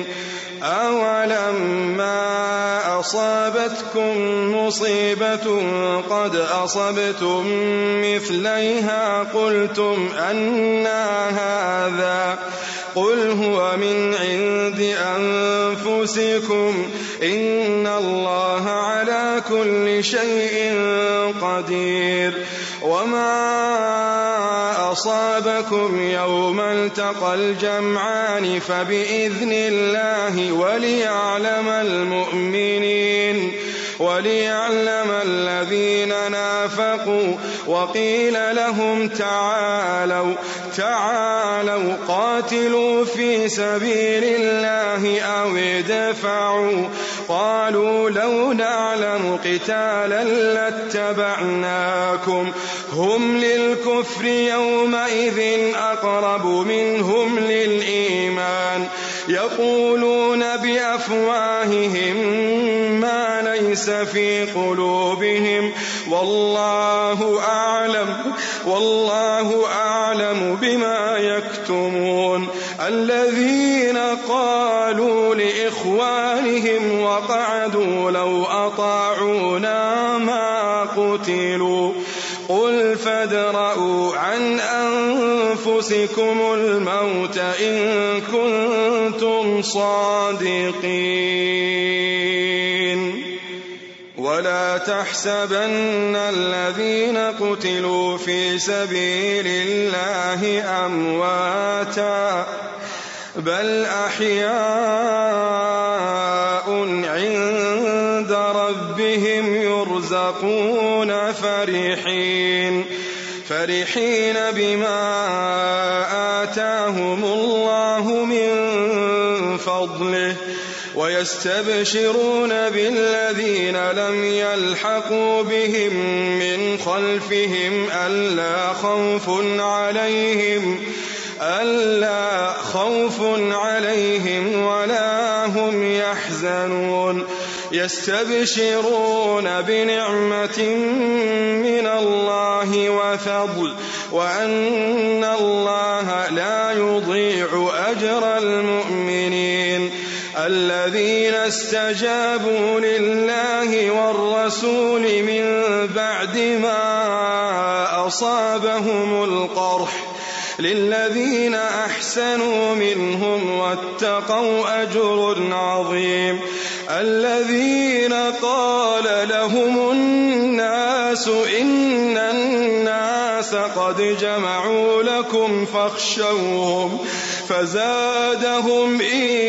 أولما أصابتكم مصيبة قد أصبتم مثليها قلتم أنى هذا قل هو من عند أنفسكم إن الله على كل شيء قدير. وما أصابكم يوم التقى الجمعان فبإذن الله وليعلم المؤمنين وليعلم الذين نافقوا. وقيل لهم تعالوا تعالوا قاتلوا في سبيل الله أو ادفعوا قالوا لو نعلم قتالا لاتبعناكم هم للكفر يومئذ أقرب منهم للإيمان يقولون بأفواههم ما ليس في قلوبهم والله أعلم والله أعلم بما يكتمون. الذين قالوا لإخوانهم وقعدوا لو أطاعونا ما قتلوا قل فادرءوا عن أنفسكم الموت إن كنتم صادقين. ولا تحسبن الذين قتلوا في سبيل الله أمواتا بل أحياء عند ربهم يرزقون فرحين فرحين بما آتاهم الله من فضله ويستبشرون بالذين لم يلحقوا بهم من خلفهم ألا خوف عليهم ألا خوف عليهم ولا هم يحزنون يستبشرون بنعمة من الله وفضل وأن الله لا يضيع أجر المؤمنين الذين استجابوا لله والرسول من بعد ما أصابهم القرح للذين أحسنوا منهم واتقوا أجر عظيم الذين قال لهم الناس إن الناس قد جمعوا لكم فاخشوهم فزادهم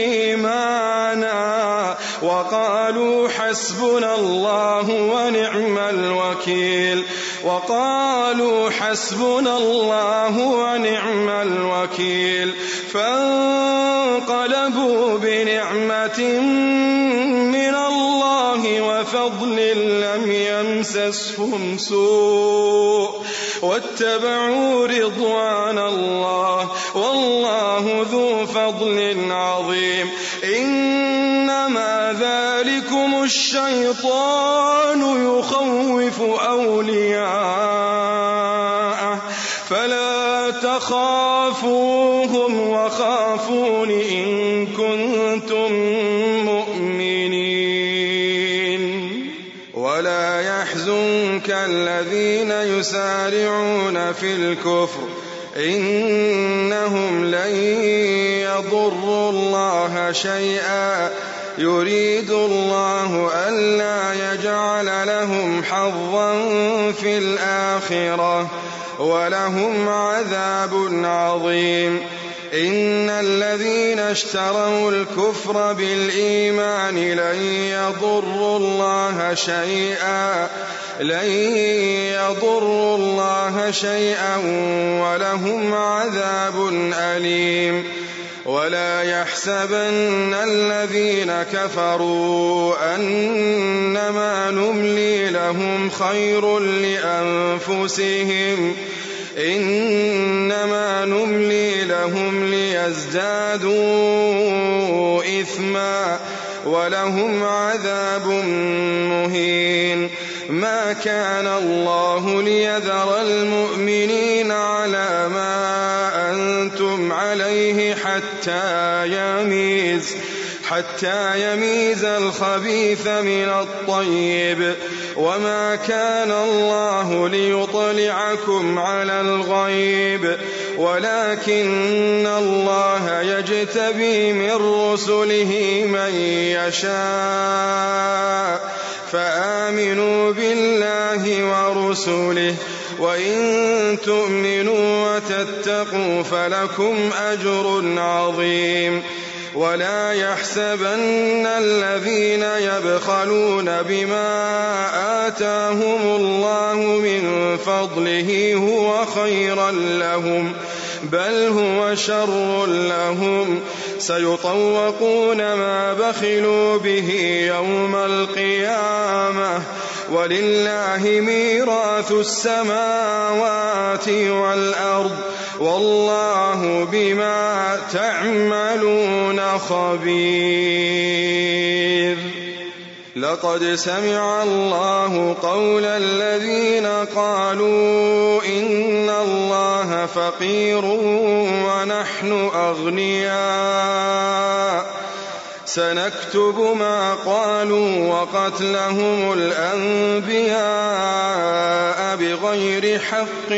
إيمانا وقالوا حسبنا الله ونعم الوكيل وقالوا حسبنا الله ونعم الوكيل فانقلبوا بنعمة من الله وفضل لم يمسسهم سوء واتبعوا رضوان الله والله ذو فضل عظيم إنما ذلكم الشيطان يخوف أولياءه فلا تخافوهم وخافون إن كنتم مؤمنين ولا يحزنك الذين يسارعون في الكفر إنهم لن يضروا الله شيئا يريد الله ألا يجعل لهم حظا في الآخرة ولهم عذاب عظيم إن الذين اشتروا الكفر بالإيمان لن يضروا الله شيئا لن يضروا الله شيئا ولهم عذاب أليم ولا يحسبن الذين كفروا أنما نملي لهم خير لأنفسهم إنما نملي لهم ليزدادوا إثما ولهم عذاب مهين ما كان الله ليذر المؤمنين على ما أنتم عليه حتى يميز حتى يميز الخبيث من الطيب وما كان الله ليطلعكم على الغيب ولكن الله يجتبي من رسله من يشاء فآمنوا بالله ورسله وإن تؤمنوا وتتقوا فلكم أجر عظيم ولا يحسبن الذين يبخلون بما آتاهم الله من فضله هو خيرا لهم بل هو شر لهم سيطوقون ما بخلوا به يوم القيامة ولله ميراث السماوات والأرض والله بما تعملون خبير لقد سمع الله قول الذين قالوا إن الله فقير ونحن أغنياء سنكتب ما قالوا وقتلهم الأنبياء بغير حق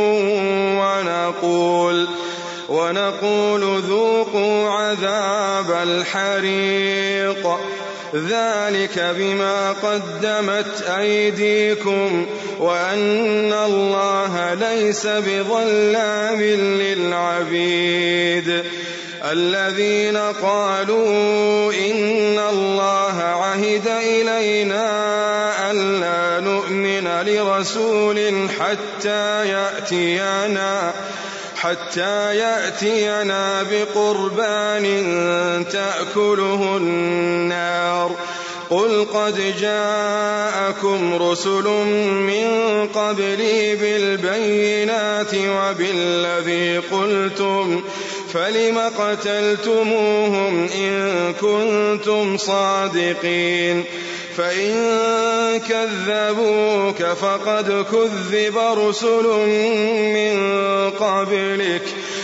ونقول ونقول ذوقوا عذاب الحريق ذلك بما قدمت أيديكم وأن الله ليس بظلام للعبيد. الذين قالوا إن الله عهد إلينا ألا نؤمن لرسول حتى يأتينا حتى يأتينا بقربان تأكله النار قل قد جاءكم رسل من قبلي بالبينات وبالذي قلتم فلم قتلتموهم إن كنتم صادقين فإن كذبوك فقد كذب رسل من قبلك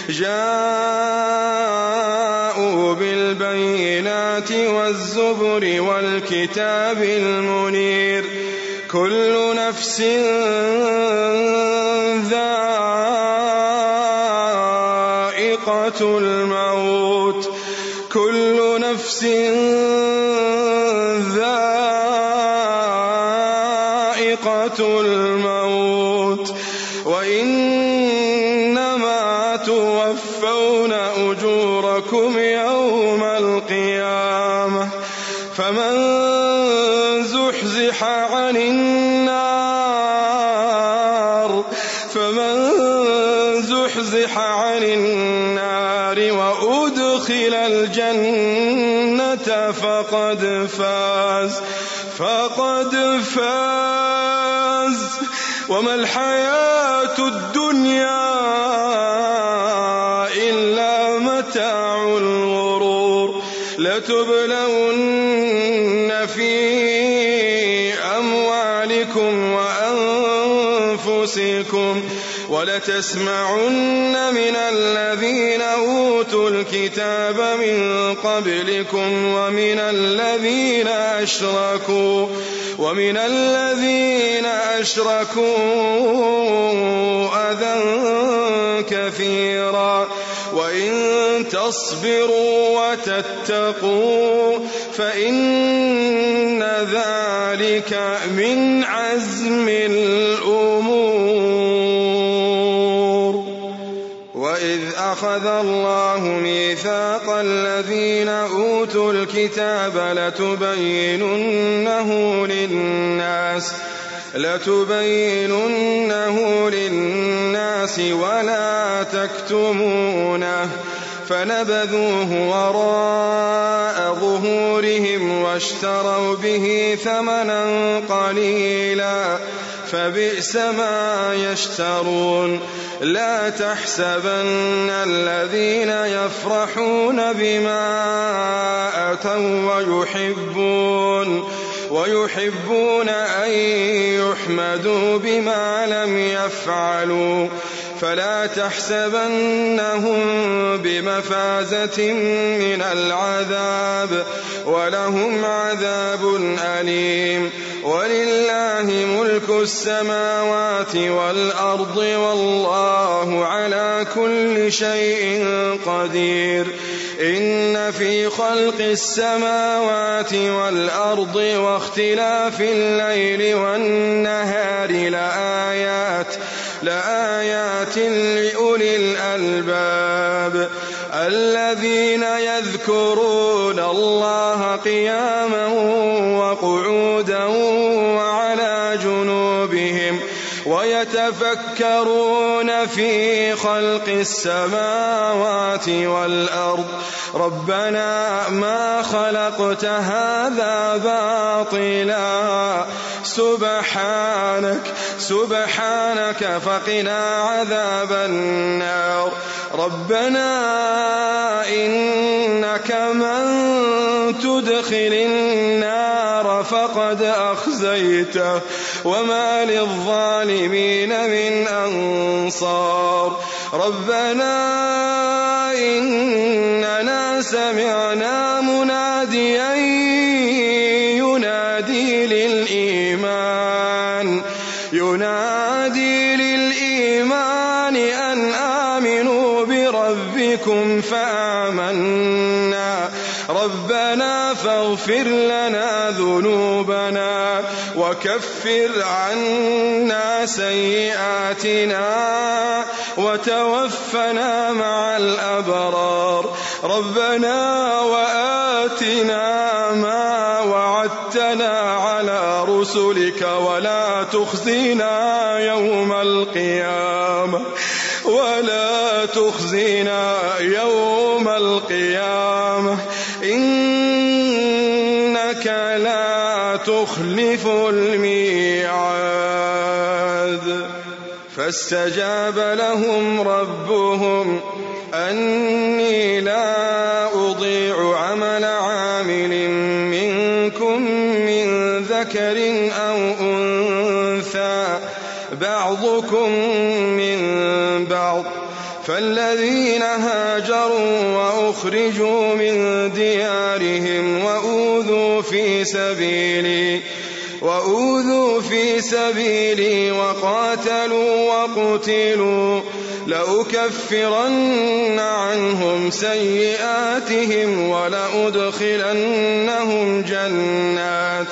جاءوا بالبينات والزبر والكتاب المنير كل نفس ذائقة الموت كل نفس ذائقة الموت وإنما توفون أجوركم يوم القيامة فمن زحزح عن النار فمن زحزح عن النار وأدخل الجنة فقد فاز فقد فاز وما الحياة الدنيا إلا متاع الغرور لتبلون في أموالكم وأنفسكم ولتسمعن من الذين أوتوا الكتاب من قبلكم ومن الذين أشركوا ومن الذين أشركوا أذى كثيرا وإن تصبروا وتتقوا فإن ذلك من عزم الأمور. وإذ أخذ الله ميثاق الذين أوتوا الكتاب لتبيننه للناس لتبيننه للناس ولا تكتمونه فنبذوه وراء ظهورهم واشتروا به ثمنا قليلا فبئس ما يشترون. لا تحسبن الذين يفرحون بما أتوا ويحبون ويحبون أن يحمدوا بما لم يفعلوا فلا تحسبنهم بمفازة من العذاب ولهم عذاب أليم. ولله ملك السماوات والأرض والله على كل شيء قدير. إن في خلق السماوات والأرض واختلاف الليل والنهار لآيات لآيات لأولي الألباب الذين يذكرون الله قياما وقعودا وعلى جنوبهم ويتفكرون في خلق السماوات والأرض ربنا ما خلقت هذا باطلا سبحانك سبحانك فقنا عذاب النار. ربنا إنك من تدخل النار فقد أخزيته وما للظالمين من أنصار. ربنا إننا سمعنا مناديا ينادي للإيمان ينادي للإيمان أن آمنوا بربكم فآمنا. ربنا فاغفر لنا ذنوبنا وكفر عنا سيئاتنا وتوفنا مع الأبرار ربنا وآتنا ما وعدتنا على رسلك ولا تخزنا يوم القيامة ولا تخزنا يوم القيامة إنك لا تخلف الميعاد. فاستجاب لهم ربهم أني لا أضيع عمل عامل منكم من ذكر أو أنثى بعضكم من بعض فالذين هاجروا وأخرجوا من ديارهم وأوذوا في سبيلي وأوذوا في سبيلي وقاتلوا وقتلوا لأكفرن عنهم سيئاتهم ولأدخلنهم جنات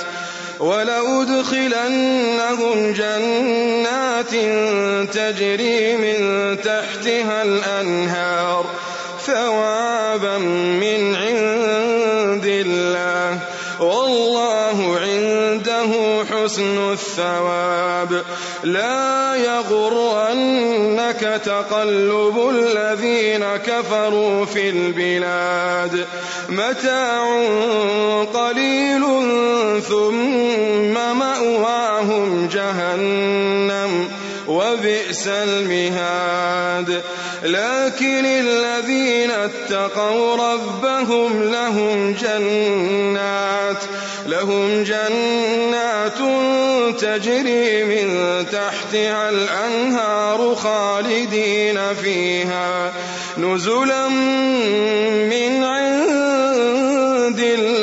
ولأدخلنهم جنات تجري من تحتها الأنهار ثوابا من عند الله والله عنده حسن الثواب. لا يغرنك تقلب الذين كفروا في البلاد متاع قليل ثم مأواهم جهنم وبئس المهاد. لكن الذين اتقوا ربهم لهم جنات لهم جنات تجري من تحتها الأنهار خالدين فيها نزلا من عند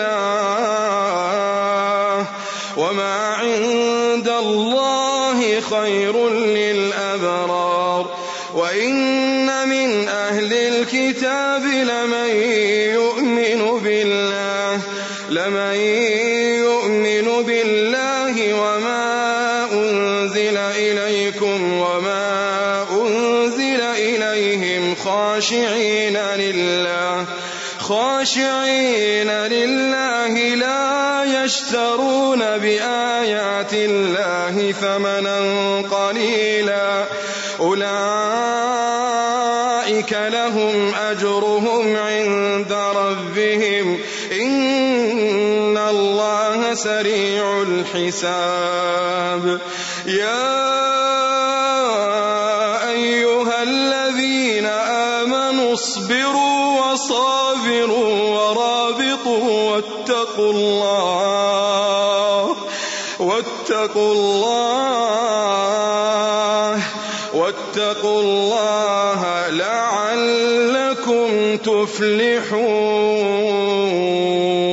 الله وما عند الله خير للأبرار. وإن من أهل الكتاب لمن يؤمن بالله لمن يؤمن بالله وما أنزل إليكم وما أنزل إليهم خاشعين لله خاشعين لله لا يشترون بآيات الله ثمنا قليلا أولئك لهم أجرهم عند ربهم إن الله سريع الحساب. يا أيها الذين آمنوا اصبروا وصابروا ورابطوا واتقوا الله واتقوا الله واتقوا الله لعلكم تفلحون.